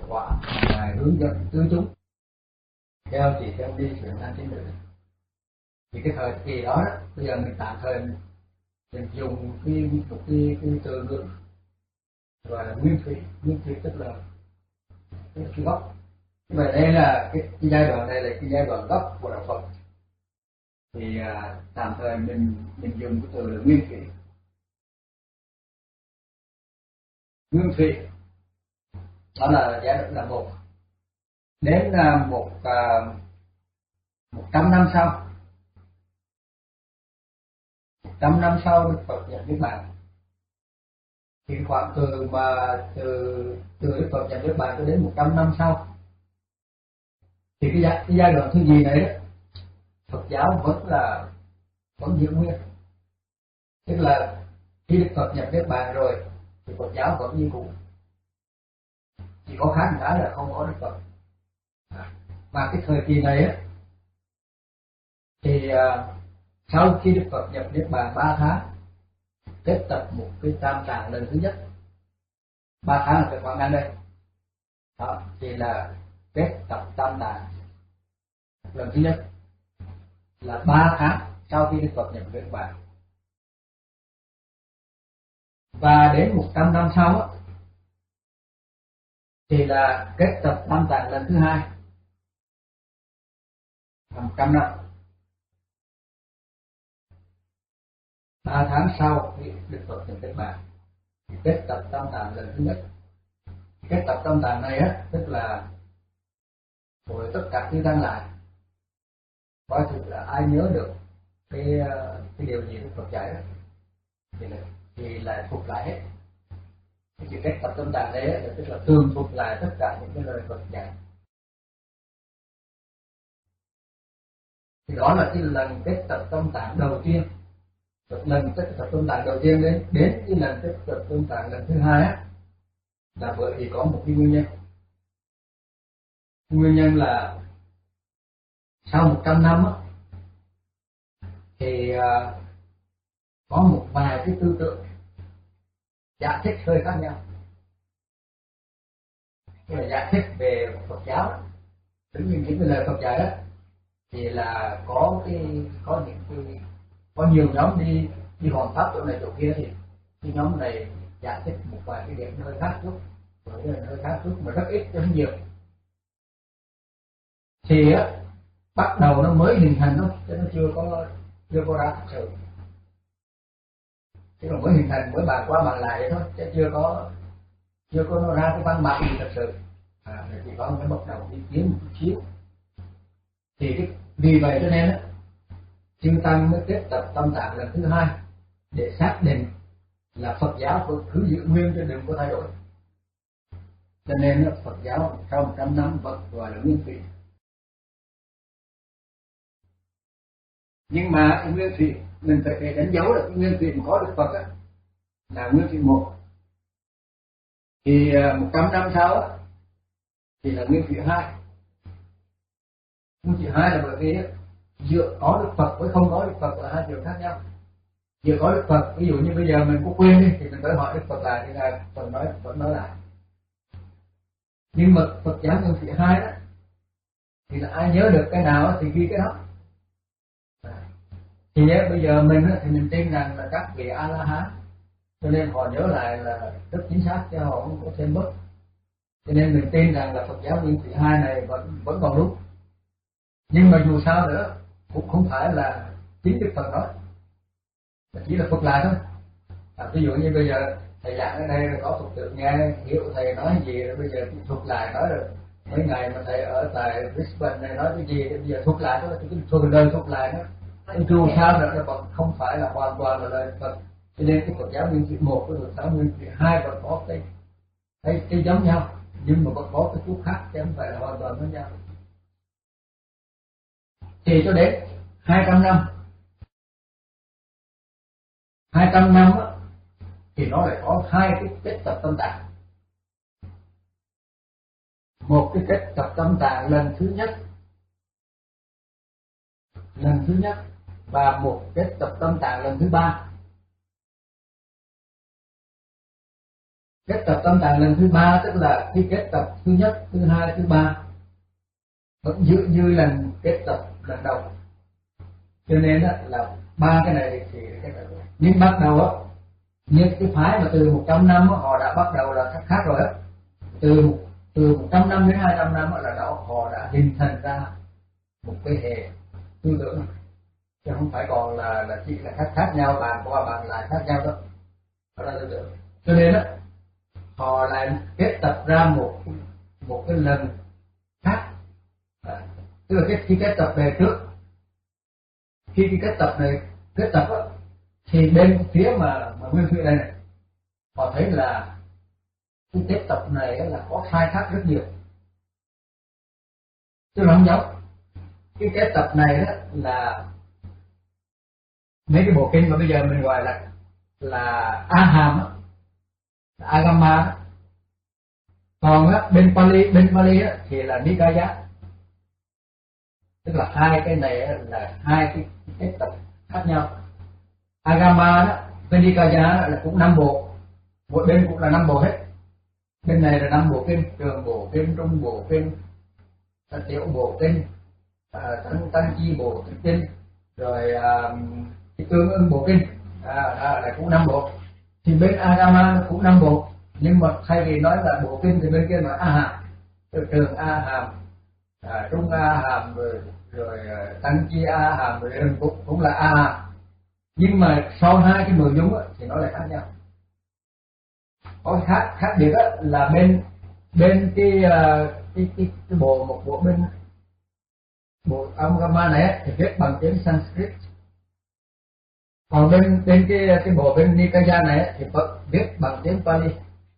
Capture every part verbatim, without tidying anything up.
quả Ngài hướng dẫn tứ chúng theo chỉ theo đi chuyển sang tín nữ. Thì cái thời kỳ đó, đó bây giờ mình tạm thời mình dùng cái một cái, cái từ ngữ gọi là nguyên thủy. Nguyên thủy tức là cái, cái gốc. Như vậy đây là cái, cái giai đoạn này là cái giai đoạn gốc của đạo Phật. Thì à, tạm thời mình mình dùng cái từ là nguyên thủy. Nguyên thủy đó là giai đoạn là một. Đến à, một à, một trăm năm sau, một trăm năm sau Đức Phật nhận Niết Bàn. Thì khoảng từ mà từ từ Đức Phật nhận Niết Bàn cho đến một trăm năm sau, thì cái giai, cái giai đoạn thứ gì này đó, Phật giáo vẫn là vẫn giữ nguyên. Tức là khi Đức Phật nhập Niết Bàn rồi thì Phật giáo vẫn như cũ, chỉ có khác một cái là không có Đức Phật. Và cái thời kỳ này á, thì uh, sau khi Đức Phật nhập Niết Bàn ba tháng, kết tập một cái tam tạng lần thứ nhất. Ba tháng là cái khoảng ngắn đây. Đó, thì là kết tập tam tạng lần thứ nhất là ba tháng sau khi Đức Phật nhập Niết Bàn. Và đến một trăm năm sau á, thì là kết tập tam tạng lần thứ hai là một trăm năm. Ba tháng sau khi Đức Phật nhập Niết Bàn thì kết tập tam tạng lần thứ nhất. Kết tập tam tạng này á, tức là rồi tất cả chư tăng lại coi thực là ai nhớ được cái cái điều gì Đức Phật dạy đó thì là thì lại thuộc lại hết. Cái chữ kết tập tâm tạng đấy là tức là tương thuộc lại tất cả những cái lời Phật dạy. Thì đó là cái lần kết tập tâm tạng đầu tiên. Lần kết tập tâm tạng đầu tiên đến đến cái lần kết tập tâm tạng lần thứ hai á, là bởi vì có một cái nguyên nhân. Nguyên nhân là sau một trăm năm á, thì uh, có một vài cái tư tưởng giải thích hơi khác nhau. Cái là giải thích về Phật giáo, tất nhiên những cái lời Phật dạy đó thì là có cái có những cái có nhiều nhóm đi đi hoàn pháp chỗ này chỗ kia, thì cái nhóm này giải thích một vài cái điểm hơi khác chút, rồi cái hơi khác chút mà rất ít chứ không nhiều. Thì á, bắt đầu nó mới hình thành, nó chứ nó chưa có chưa có ra thật sự. Chứ còn mới hình thành, mới bàn qua bàn lại vậy thôi, chứ chưa có chưa có nó ra cái văn bản gì thật sự. À, chỉ có cái bắt đầu đi kiếm một chút xíu. Thì cái, vì vậy cho nên á, chư tăng mới kết tập tâm tạng lần thứ hai để xác định là Phật giáo cứ giữ nguyên chứ đừng có thay đổi. Cho nên Phật giáo sau một trăm năm vẫn gọi là nguyên thủy. Nhưng mà cái nguyên thủy mình phải để đánh dấu là cái nguyên thủy mà có Đức Phật á, là nguyên thủy một. Thì một trăm năm sau á, thì là nguyên thủy hai. Nguyên thủy hai là bởi vì giữa có Đức Phật với không có Đức Phật là hai điều khác nhau. Giữa có Đức Phật, ví dụ như bây giờ mình có quên đi thì mình phải hỏi Đức Phật lại thì Ngài vẫn nói vẫn nói lại. Nhưng mà Phật giáo nguyên thủy hai đó thì là ai nhớ được cái nào thì ghi cái đó. Thì bây giờ mình thì mình tin rằng là các vị A La Hán, cho nên họ nhớ lại là rất chính xác chứ họ không có thêm bớt. Cho nên mình tin rằng là Phật giáo nguyên thủy hai này vẫn vẫn còn đúng. Nhưng mà dù sao nữa cũng không phải là chính Đức Phật nói, chỉ là thuật lại thôi. À, ví dụ như bây giờ thầy giảng ở đây là có Phật tử nghe hiểu thầy nói gì, rồi bây giờ thuật lại nói rồi mấy ngày mà thầy ở tại Brisbane này nói cái gì, bây giờ thuật lại thôi, cái thuật lời thuật lại đó. Dù sao nữa nó còn không phải là hoàn toàn là lời Phật. Cho nên cái Phật giáo nguyên thủy một với Phật giáo nguyên thủy hai vẫn có cái cái cái giống nhau, nhưng mà vẫn có cái chút khác chứ không phải là hoàn toàn giống nhau. Thì cho đến hai trăm năm, hai trăm năm á, thì nó lại có hai cái kết tập tâm tạng. Một cái kết tập tâm tạng lần thứ nhất, lần thứ nhất và một kết tập tâm tạng lần thứ ba. kết tập tâm tạng lần thứ ba, tức là khi kết tập thứ nhất, thứ hai, thứ ba vẫn giữ như lần kết tập lần đầu. Cho nên là ba cái này thì cái này. Nhưng bắt đầu á, những cái phái mà từ một trăm năm á, họ đã bắt đầu là khác khác rồi á. Từ từ một trăm năm đến hai trăm năm là đó họ đã hình thành ra một cái hệ tư tưởng, chứ không phải còn là là chỉ là khác khác nhau, bàn qua bàn lại khác nhau đâu. Đó là tư tưởng. Cho nên á, họ lại kết tập ra một một cái lần khác, à, tức là cái khi kết tập về trước, khi cái kết tập này kết tập á, thì bên phía mà mà nguyên thủy đây này, họ thấy là cái kết tập này là có sai khác rất nhiều, chứ không giống. Cái kết tập này đó là mấy cái bộ kinh mà bây giờ mình gọi là là A Hàm, Agama. Còn á, bên Pali bên Pali á, thì là Nikaya, tức là hai cái này là hai cái kết tập khác nhau. Agama đó, bên Nikaya là cũng năm bộ, mỗi bên cũng là năm bộ hết. Bên này là năm bộ kinh: trường bộ kinh, trung bộ kinh, tiểu bộ kinh, tăng tăng chi bộ kinh, rồi uh, tương ưng bộ kinh, à, à, là cũng năm bộ. Thì bên Agama cũng năm bộ, nhưng mà thay vì nói là bộ kinh thì bên kia nói A Hàm, trường A Hàm, à, trung A Hàm, rồi rồi tăng chi A Hàm, rồi cũng cũng là A Hàm. Nhưng mà sau hai cái nội dung thì nó lại khác nhau. Có khác khác biệt là bên bên cái cái cái, cái bộ một bộ bên bộ Agama này thì viết bằng tiếng Sanskrit, còn bên bên cái cái bộ bên Nikaya này thì viết bằng tiếng Pali.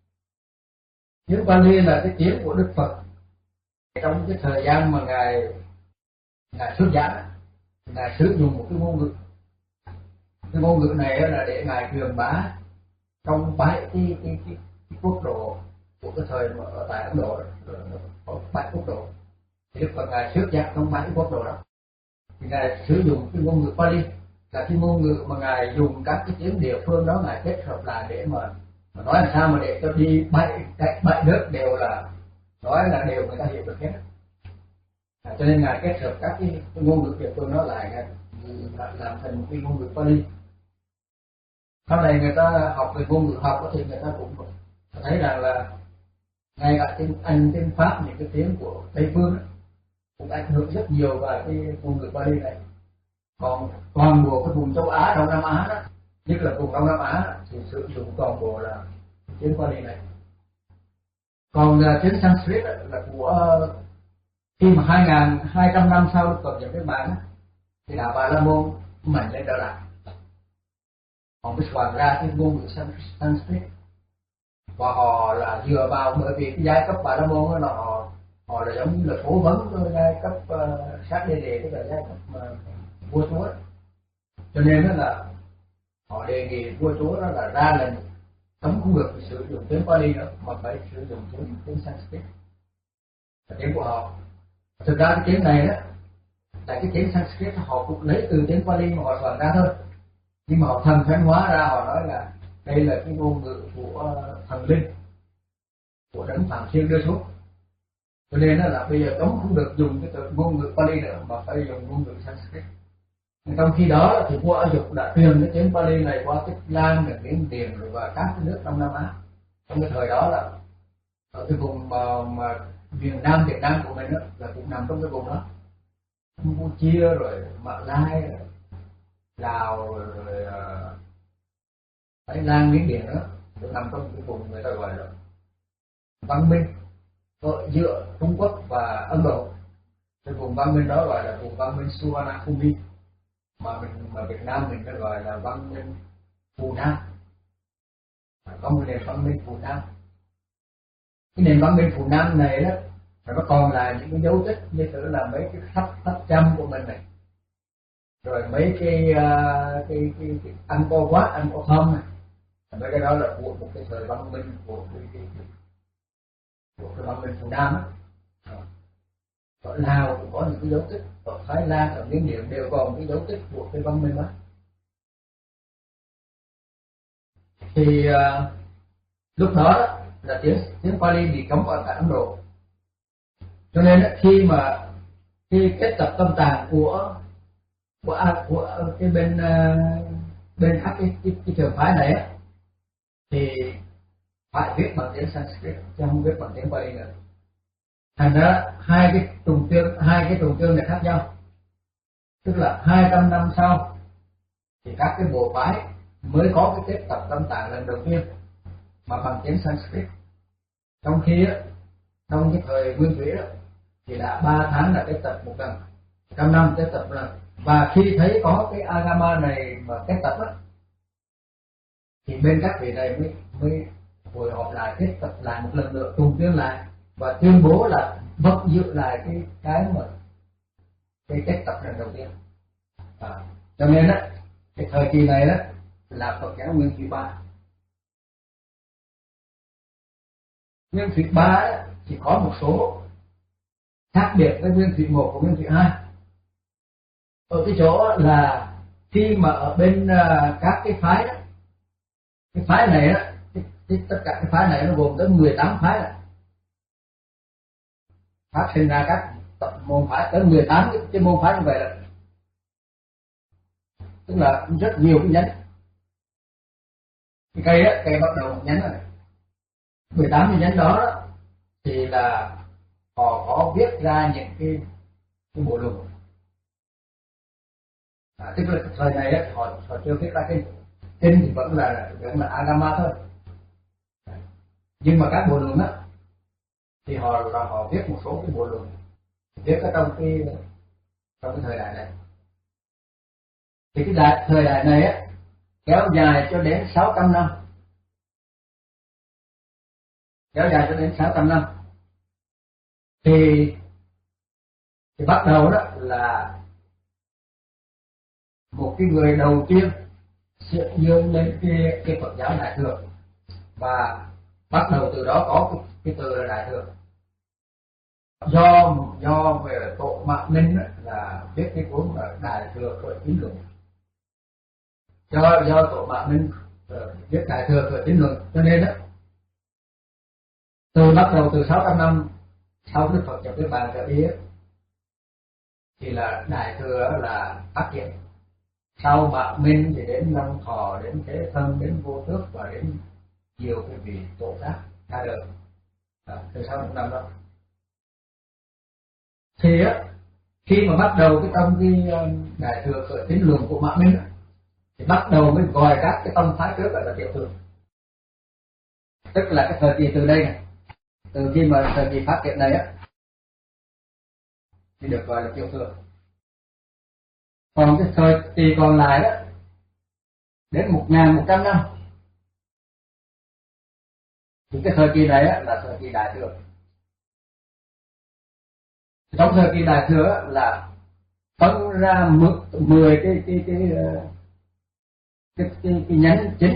Tiếng Pali là cái tiếng của Đức Phật trong cái thời gian mà ngài ngài xuất gia, ngài sử dụng một cái ngôn ngữ. Cái ngôn ngữ này là để ngài truyền bá trong bảy cái, cái, cái, cái quốc độ của cái thời mà ở tại Ấn Độ, có bảy quốc độ. Thì Đức Phật ngài xuất gia trong bảy quốc độ đó, thì ngài sử dụng cái ngôn ngữ Pali, là cái ngôn ngữ mà ngài dùng các cái tiếng địa phương đó ngài kết hợp lại để mà, mà nói làm sao mà để cho đi bảy cái bảy nước đều là nói là đều người ta hiểu được hết. À, cho nên ngài kết hợp các cái, cái ngôn ngữ địa phương đó lại, ngài làm thành một cái ngôn ngữ Pali. Sau này người ta học về ngôn ngữ học thì người ta cũng thấy rằng là ngay cả tiếng Anh, tiếng Pháp, những cái tiếng của Tây phương cũng ảnh hưởng rất nhiều vào cái ngôn ngữ Pali này. Còn toàn bộ cái vùng châu Á, Đông Nam Á đó, nhất là vùng Đông Nam Á thì sử dụng toàn bộ là tiếng Pali này. Còn uh, tiếng Sanskrit là của uh, khi mà hai nghìn hai trăm năm sau Đức Phật nhập Niết Bàn thì đạo Bà La Môn mạnh lên trở lại, họ mới soạn ra cái ngôn ngữ Sanskrit, và họ là dựa vào, bởi vì cái giai cấp Bà La Môn là họ họ là giống như là cố vấn cho giai cấp uh, sát đế đề, tức là giai cấp uh, vua chúa, cho nên đó là họ đề nghị vua chúa đó là ra lệnh cấm không được sử dụng tiếng Pali nữa, mà phải sử dụng tiếng tiếng Sanskrit, là tiếng của họ. Thực ra cái tiếng này đó là cái tiếng Sanskrit họ cũng lấy từ tiếng Pali mà họ soạn ra thôi, nhưng mà họ thần thánh hóa ra, họ nói là đây là cái ngôn ngữ của thần linh, của đấng Phạm Thiên đưa xuống, cho nên là bây giờ cấm không được dùng cái từ ngôn ngữ Pali nữa mà phải dùng ngôn ngữ Sanskrit. Trong khi đó thì vua Ả Dục đã truyền cái tiếng Pali này qua Tích Lan, và Miến Điện rồi và các cái nước Đông Nam Á. Trong cái thời đó là ở cái vùng mà, mà miền Nam Việt Nam của mình đó, là cũng nằm trong cái vùng đó, Campuchia rồi Mã Lai, rồi Lào, rồi uh, Thái Lan, Miến Điện đó, cũng nằm trong cái vùng người ta gọi là văn minh ở giữa Trung Quốc và Ấn Độ. Cái vùng văn minh đó gọi là vùng văn minh Suvarnabhumi, mà mình mà Việt Nam mình nó gọi là văn minh Phù Nam, có một nền văn minh Phù Nam. Cái nền văn minh Phù Nam này đó, nó còn là những cái dấu tích như thử là mấy cái tháp tháp chăm của mình này, rồi mấy cái uh, cái cái, cái Angkor Wat, Angkor Thom này, mấy cái đó là của một cái thời văn minh của cái, cái, cái của cái văn minh Phù Nam á. Ở Lào cũng có những cái dấu tích, ở Thái Lan, ở Miến Điện đều còn cái dấu tích của cái văn minh đó. Thì uh, lúc đó là tiếng tiếng Pali bị cấm ở cả Ấn Độ. Cho nên khi mà khi cái tập tâm tạng của của của cái bên bên các cái cái, cái trường phái này á, thì phải viết bằng tiếng Sanskrit chứ không viết bằng tiếng Pali nữa. Thành ra hai cái trùng chương hai cái trùng chương này khác nhau, tức là hai trăm năm sau thì các cái bộ phái mới có cái kết tập tâm tạng lần đầu tiên mà bằng tiếng Sanskrit. Trong khi á, trong cái thời Nguyên Thủy đó thì đã ba tháng là kết tập một lần, trăm năm kết tập một lần. Và khi thấy có cái Agama này mà kết tập á, thì bên các vị này mới mới hội họp lại kết tập lại một lần nữa, trùng chương lại và tuyên bố là vẫn giữ lại cái cái mà cái kết tập lần đầu tiên. À, cho nên á cái thời kỳ này đó là Phật giáo Nguyên Thủy ba. Nguyên Thủy ba thì có một số khác biệt với Nguyên Thủy một và Nguyên Thủy hai. Ở cái chỗ là khi mà ở bên uh, các cái phái đó, cái phái này á, cái, cái, tất cả cái phái này nó gồm tới mười tám phái này. Phát sinh ra các tập môn phái tới mười tám cái, cái môn phái như vậy là tức là rất nhiều cái nhánh. Cái cây á, cây bắt đầu một nhánh rồi, mười tám cái nhánh đó, đó thì là họ có viết ra những cái cái bộ luật. À, tức là thời này á, họ họ chưa viết ra kinh, kinh thì vẫn là vẫn là Agama thôi. Nhưng mà các bộ luận á thì họ là họ viết một số cái bộ luận viết ở trong cái trong cái thời đại này. Thì cái đại thời đại này á kéo dài cho đến sáu trăm năm, kéo dài cho đến sáu trăm năm thì thì bắt đầu đó là một cái người đầu tiên sẽ dương lên cái cái Phật giáo Đại thừa, và bắt đầu từ đó có cái, cái từ là Đại thừa. Do do về Tổ Mạ Minh là viết cái cuốn là Đại thừa khởi tín luận, do do Tổ Mạ Minh viết Đại thừa khởi tín luận, cho nên đó từ bắt đầu từ sáu trăm năm sau Đức Phật nhập Niết Bàn trở đi thì là Đại thừa là phát hiện. Sau Mạ Minh thì đến Long Thọ, đến Thế Thân, đến Vô Tước và đến nhiều cái vị tổ khác ra đời à, từ sáu trăm năm đó. Thì á, khi mà bắt đầu cái trong cái Đại thừa khởi tín luận của Mạ Minh thì bắt đầu mới gọi các cái tông phái trước là tiểu thừa, tức là cái thời kỳ từ đây này, từ khi mà thời kỳ phát triển này á thì được gọi là tiểu thừa. Còn cái thời kỳ còn lại đó đến một nghìn một trăm năm thì cái thời kỳ này á là thời kỳ Đại thừa. Trong thời kỳ Đại thừa là phân ra mười cái cái cái cái cái, cái nhánh chính,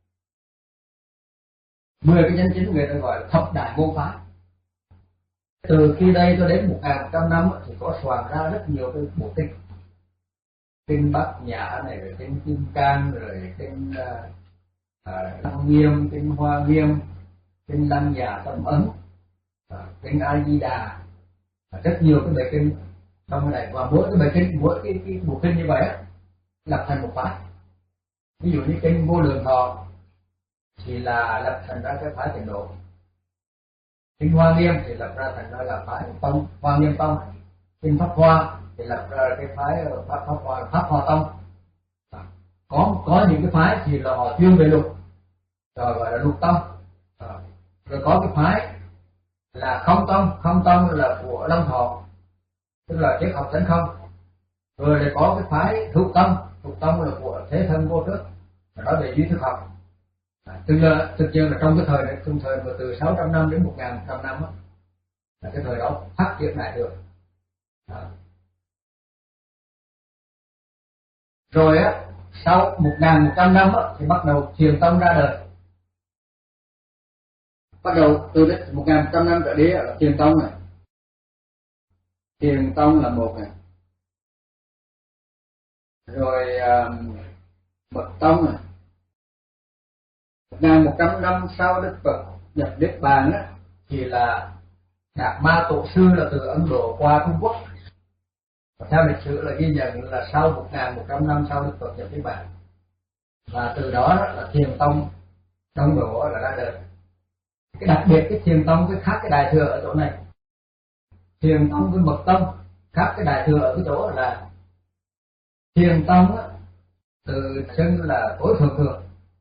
mười cái nhánh chính người ta gọi là thập đại môn phái. Từ khi đây cho đến một nghìn một trăm năm thì có soạn ra rất nhiều cái bộ kinh, kinh Bát Nhã này, rồi kinh Kim Cang, rồi kinh Lăng uh, Nghiêm, kinh Hoa Nghiêm, kinh Lăng Già Tâm Ấn, uh, kinh A Di Đà, uh, rất nhiều cái bài kinh trong cái này, và mỗi cái bài kinh, mỗi cái, cái bộ kinh như vậy á lập thành một phái. Ví dụ như kinh Vô Lượng Thọ thì là lập thành ra cái phái Tịnh Độ, kinh Hoa Nghiêm thì lập ra thành ra là phái Tông Hoa Nghiêm Tông, kinh Pháp Hoa thì lập ra cái phái Pháp Pháp Hoa Pháp Hoa Tông. Có có những cái phái thì là họ chuyên về luật, rồi gọi là luật tông. À, rồi có cái phái là không tông, không tông là của Long Thọ, tức là triết học tánh không. Rồi lại có cái phái thuộc tông, thuộc tông là của Thế Thân Vô Tước, nói về duy thức học. À, tức là thực nhiên là trong cái thời này, trong thời mà từ sáu trăm năm đến một nghìn một trăm năm á, là cái thời đó phát triển Đại thừa. À. Rồi á sau một nghìn một trăm năm á, thì bắt đầu Thiền Tông ra đời. Bắt đầu từ một nghìn một trăm năm trở đi là Thiền Tông này, Thiền Tông là một này, rồi uh, Mật Tông này. Một nghìn một trăm năm sau Đức Phật nhập niết bàn á thì là Đạt Ma Tổ sư là từ Ấn Độ qua Trung Quốc. Và theo lịch sử là ghi nhận là sau một nghìn một trăm năm sau Đức Phật nhập niết bàn, và từ đó là Thiền tông trong Độ là ra đời. Cái đặc biệt cái Thiền tông với khác cái Đại thừa ở chỗ này, Thiền tông với Mật tông khác cái Đại thừa ở cái chỗ là Thiền tông á, từ xưng là tối thượng thừa,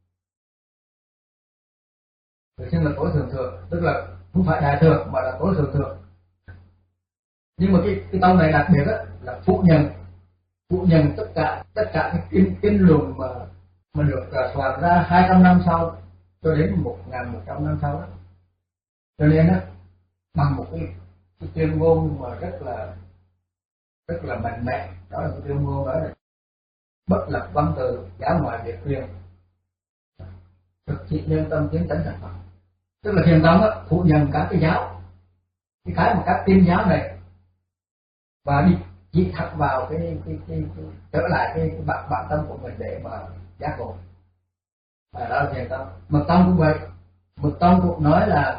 từ xưng là tối thượng thừa, tức là không phải Đại thừa mà là tối thượng thừa. Nhưng mà cái cái tông này đặc biệt á là phủ nhận phủ nhận tất cả tất cả cái kinh kinh luận mà mà được uh, soạn ra hai trăm năm sau cho đến một nghìn một trăm năm sau đó. Cho nên á bằng một cái, cái tuyên ngôn mà rất là rất là mạnh mẽ, đó là cái tuyên ngôn đó là bất lập văn từ, giáo ngoại biệt truyền, thực trị nhân tâm kiến tánh thành Phật. Tức là Thiền tông á phủ nhận các cái giáo, cái cái mà các tiên giáo này, và đi chỉ thẳng vào cái, cái, cái, cái trở lại cái, cái bản, bản tâm của mình để mà giác ngộ. Và đó là Thiền tông. Mật tông cũng vậy, Mật tông cũng nói là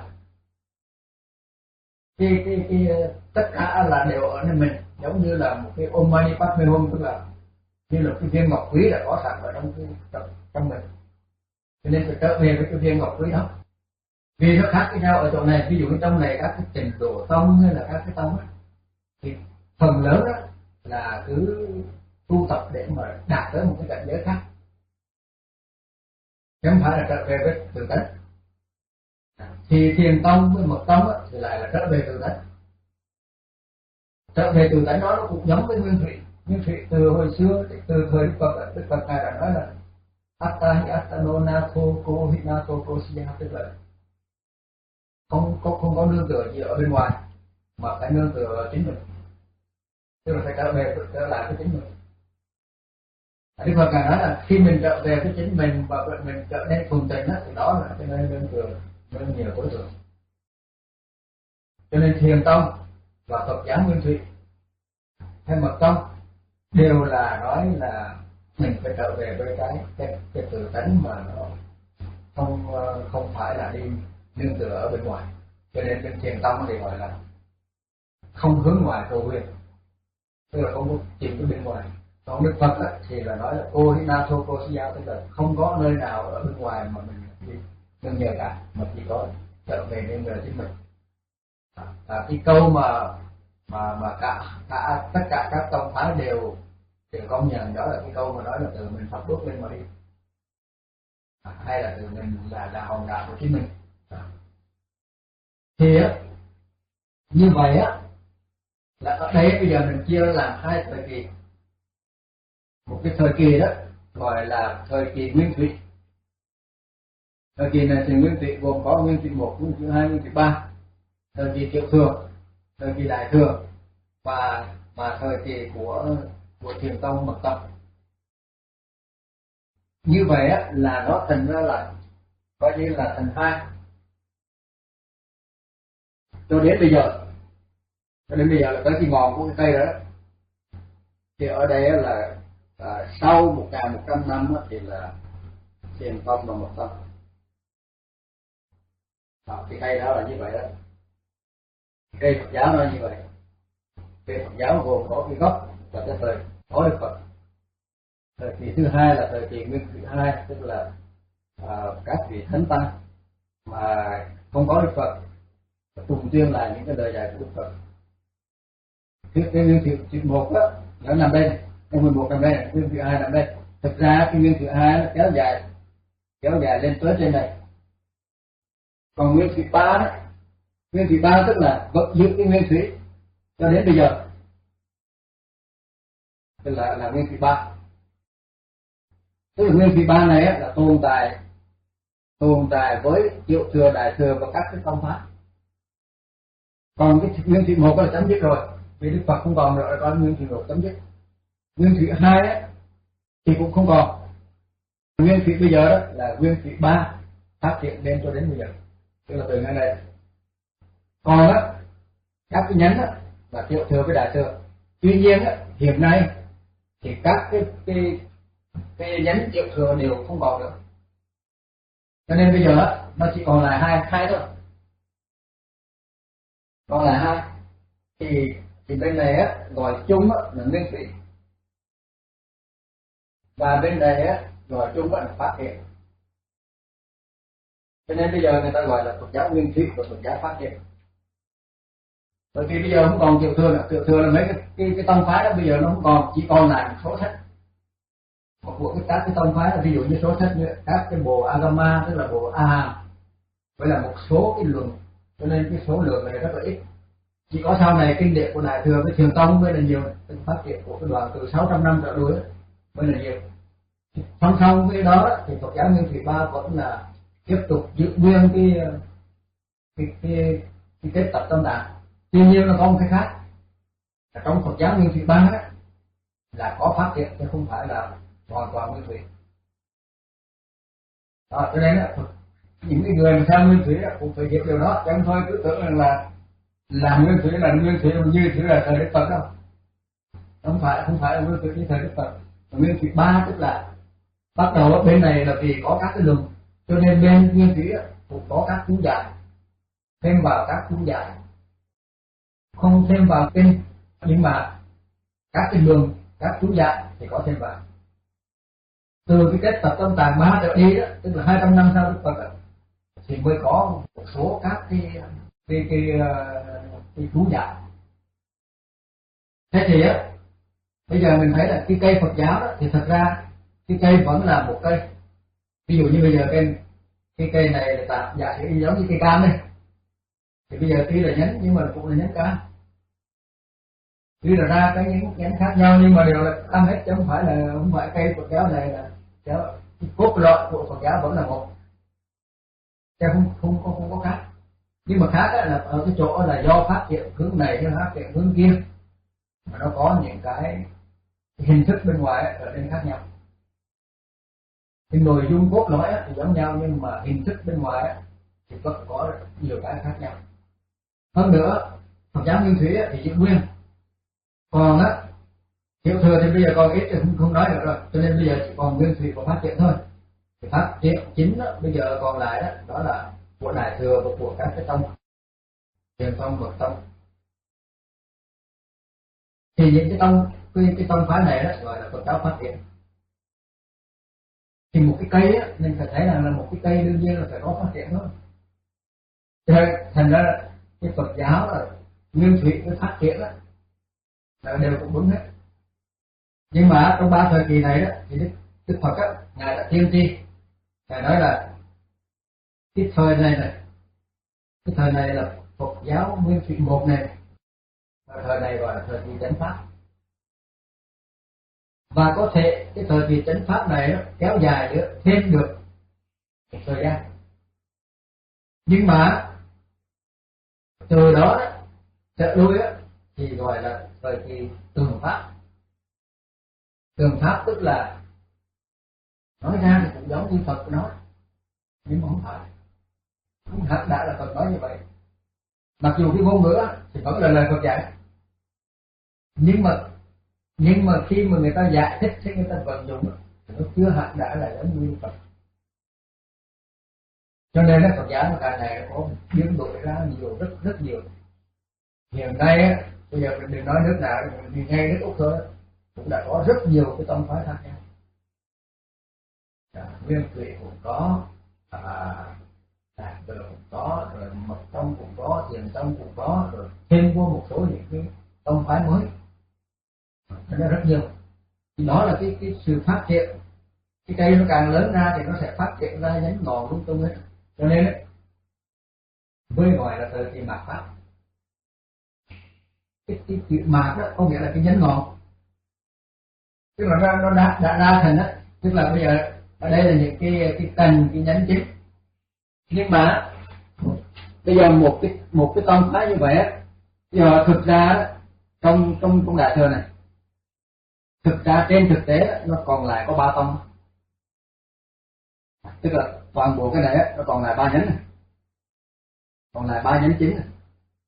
cái, cái, cái, tất cả là đều ở nơi mình, giống như là một cái Om Mani Padme Hum, tức là như là cái viên ngọc quý đã có sẵn ở trong cái trong, trong mình, cho nên phải trở về với cái viên ngọc quý đó. Vì nó khác với nhau ở chỗ này, ví dụ như trong này các cái trình độ tông hay là các cái tông á, thì phần lớn đó là cứ tu tập để mà đạt tới một cái cảnh giới khác, chứ không phải là trở về với tự tánh. Thì Thiền tông với Mật tông á, thì lại là trở về tự tánh. Trở về tự tánh đó nó cũng giống với Nguyên Thủy. Nguyên Thủy từ hồi xưa, từ thời Đức Phật, Đức Phật ngài đã nói là Atta hi attano natho ko hi natho ko siya, tức là không có không có nương tựa gì ở bên ngoài mà phải nương tựa ở chính mình, tức là phải trở về trở lại với chính mình. Đức Phật ngài nói là khi mình trở về với chính mình và mình trở nên thuần tịnh thì đó là cái nơi nương tựa nương nhiều tối thượng. Cho nên Thiền tông và Phật giáo Nguyên Thủy hay Mật tông đều là nói là mình phải trở về với cái cái, cái tự tánh mà nó không không phải là đi nương tựa ở bên ngoài. Cho nên bên Thiền tông thì gọi là không hướng ngoài cầu huyền, tức là không có tìm cái bên ngoài. Còn Đức Phật á, thì là nói là cô hina so cô siya, tức là không có nơi nào ở bên ngoài mà mình đi nương nhờ cả, mà chỉ có trở về nương nhờ chính mình. À, cái câu mà mà mà cả, cả tất cả các tông phái đều đều công nhận, đó là cái câu mà nói là từ mình phát bước lên mà đi, à, hay là từ mình là là hòn đá của chính mình. À. Thì á như vậy á là ở đây bây giờ mình chia làm hai thời kỳ. Một cái thời kỳ đó gọi là thời kỳ Nguyên Thủy. Thời kỳ này thì Nguyên Thủy gồm có Nguyên Thủy một, Nguyên Thủy hai, Nguyên Thủy ba. Thời kỳ Tiểu Thừa, thời kỳ Đại Thừa và và thời kỳ của của Thiền tông, Mật tông. Như vậy á là nó thành ra là coi như là thành hai. Cho đến bây giờ, cho đến bây giờ là tới cái ngọn của cái cây đó. Thì ở đây là à, sau một nghìn một trăm năm á, thì là Thiền tông và Mật tông. À, cái cây đó là như vậy đó. Cây Phật giáo nó như vậy. Cây Phật giáo gồm có cái gốc và cái thời có Đức Phật. Thời kỳ thứ hai là thời kỳ Nguyên Thủy hai, tức là à, các vị thánh tăng mà không có Đức Phật tụng tuyên lại những cái lời dạy của Đức Phật. Cái Nguyên Thủy một đó nó nằm đây, cái mười một nằm đây, Nguyên Thủy hai nằm đây. Thực ra cái Nguyên Thủy hai nó kéo dài kéo dài lên tới trên này. Còn Nguyên Thủy ba đó, Nguyên Thủy ba tức là vẫn giữ cái Nguyên Thủy cho đến bây giờ, tức là là Nguyên Thủy ba. Tức là Nguyên Thủy ba này á, là tồn tại tồn tại với Tiểu Thừa, Đại Thừa và các cái tông phái. Còn cái Nguyên Thủy một là chấm dứt rồi, vì Đức Phật không còn nữa, có Nguyên Thủy một chấm dứt. Nguyên Thủy hai á, thì cũng không còn. Nguyên Thủy bây giờ đó là Nguyên Thủy ba phát triển lên cho đến bây giờ, tức là từ ngày này. Còn á các cái nhánh á là Tiểu Thừa với Đại Thừa. Tuy nhiên á hiện nay thì các cái cái cái nhánh Tiểu Thừa đều không còn nữa. Cho nên bây giờ á nó chỉ còn lại hai hai thôi, còn lại hai. thì thì bên này á gọi chung á là nguyên thủy, và bên này á gọi chung á là phát hiện. Cho nên bây giờ người ta gọi là Phật giáo nguyên thủy và Phật giáo phát hiện. Bởi vì bây giờ không còn Tiểu Thừa nữa, Tiểu Thừa là mấy cái cái, cái tông phái đó bây giờ nó không còn, chỉ còn lại một số sách. Một bộ cái các cái tông phái là ví dụ như số sách như các cái bộ Agama, tức là bộ A Hàm, với là một số cái luận, cho nên cái số lượng này rất là ít. Chỉ có sau này kinh điển của Đại Thừa với Thiền Tông mới là nhiều, cái phát triển của cái đoạn từ sáu trăm năm trở lui mới là nhiều. Song song với đó thì Phật giáo Nguyên Thủy Ba vẫn là tiếp tục giữ nguyên cái cái cái, cái kết tập tâm tạng. Tuy nhiên là có một cái khác, là trong Phật giáo Nguyên Thủy Ba đó, là có phát triển chứ không phải là hoàn toàn Nguyên Thủy. Đó, cho nên là những cái người mà theo Nguyên Thủy đó, cũng phải hiểu điều đó, chứ không thôi cứ tưởng rằng là là Nguyên Thủy là Nguyên Thủy như Thủy là thời Đức Phật đâu. Không phải không phải là Nguyên Thủy như thời Đức Phật. Nguyên Thủy Ba tức là bắt đầu ở bên này là vì có các cái luận, cho nên bên Nguyên Thủy cũng có các chú giải, thêm vào các chú giải, không thêm vào kinh, nhưng mà các cái luận, các chú giải thì có thêm vào. Từ cái kết tập tâm tạng ba trở đi đó, tức là hai trăm năm sau Đức Phật đó, thì mới có một số các cái cái cái, cái chú giải. Thế thì á, bây giờ mình thấy là cái cây Phật giáo đó thì thật ra cái cây vẫn là một cây. Ví dụ như bây giờ cây cái cây này là tạm giả sử giống như cây cam đây, thì bây giờ tuy là nhánh nhưng mà cũng là nhánh cam. Tuy là ra cái nhánh, nhánh khác nhau nhưng mà đều là cam hết, chứ không phải là không phải cây Phật giáo này là cái cốt lõi của Phật giáo vẫn là một, chứ không không không, không có khác. Nhưng mà khác là ở cái chỗ là do phát triển hướng này cho phát triển hướng kia, mà nó có những cái hình thức bên ngoài trở nên khác nhau. Cái nội dung cốt lõi thì giống nhau nhưng mà hình thức bên ngoài thì có có nhiều cái khác nhau. Hơn nữa Phật giáo Nguyên Thủy thì giữ nguyên, còn á Tiểu Thừa thì bây giờ còn ít thì không, không nói được rồi, cho nên bây giờ chỉ còn Nguyên Thủy và phát triển thôi. Thì phát triển chính đó, bây giờ còn lại đó, đó là của Đại Thừa và của các cái tông Thiền Tông, Mật Tông. Thì những cái tông cái, cái tông phái này đó gọi là Phật giáo phát triển. Thì một cái cây á, nên phải thấy là, là một cái cây đương nhiên là phải có phát triển thôi. Thành ra cái Phật giáo là Nguyên Thủy với phát triển đó, là đều cũng đúng hết. Nhưng mà trong ba thời kỳ này đó thì Đức, Đức Phật á, ngài đã tiên tri, ngài nói là cái thời này này, cái thời này là Phật giáo Nguyên Thủy một này, và thời này gọi là thời kỳ chánh pháp. Và có thể cái thời kỳ chánh pháp này đó, kéo dài nữa thêm được một thời gian. Nhưng mà từ đó trở lui á thì gọi là thời kỳ tường pháp. Tường pháp tức là nói ra thì cũng giống như Phật nói, nhưng mà không phải, không thật đã là Phật nói như vậy. Mặc dù cái ngôn ngữ thì vẫn là lời Phật dạy, nhưng mà nhưng mà khi mà người ta giải thích thì người ta vận dụng thì nó chưa hẳn đã là giống như Phật. Cho nên là Phật giáo nó càng ngày có biến đổi ra nhiều, rất rất nhiều. Hiện nay á, bây giờ mình đừng nói nước nào, mình đi ngay nước Úc thôi, cũng đã có rất nhiều cái tông phái khác nhau. Nguyên Thủy cũng có, Đại Thừa cũng có, rồi Mật Tông cũng có, Thiền Tông cũng có, rồi thêm vô một số những cái tông phái mới, nó rất nhiều. Thì đó là cái cái sự phát triển. Cái cây nó càng lớn ra thì nó sẽ phát triển ra nhánh ngọn lung tung hết. Cho nên ấy, mới gọi là thời kỳ mạt pháp. Cái cái chữ mạt đó có nghĩa là cái nhánh ngọn, tức là nó nó đã đã ra thành đó, tức là bây giờ ở đây là những cái cái cành, cái nhánh chính. Nhưng mà bây giờ một cái một cái tông phái như vậy á, giờ thực ra trong trong trong Đại Thừa này, thực ra trên thực tế nó còn lại có ba tông, tức là toàn bộ cái này á, nó còn lại ba nhánh này. Còn lại ba nhánh chính này.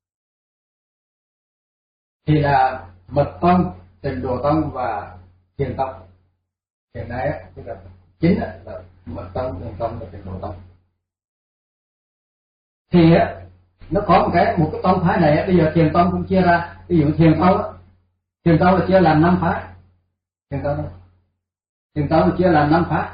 Thì là Mật Tông, Tịnh Độ Tông và Thiền Tông. Hiện nay á, tức là chính là Mật Tông, Thiền Tông và Tịnh Độ Tông. Thì á nó có một cái một cái tông phái này á, bây giờ thiền tông cũng chia ra, ví dụ thiền tông á, thiền tông là chia làm năm phái, thiền tông thiền tông là chia làm năm phái,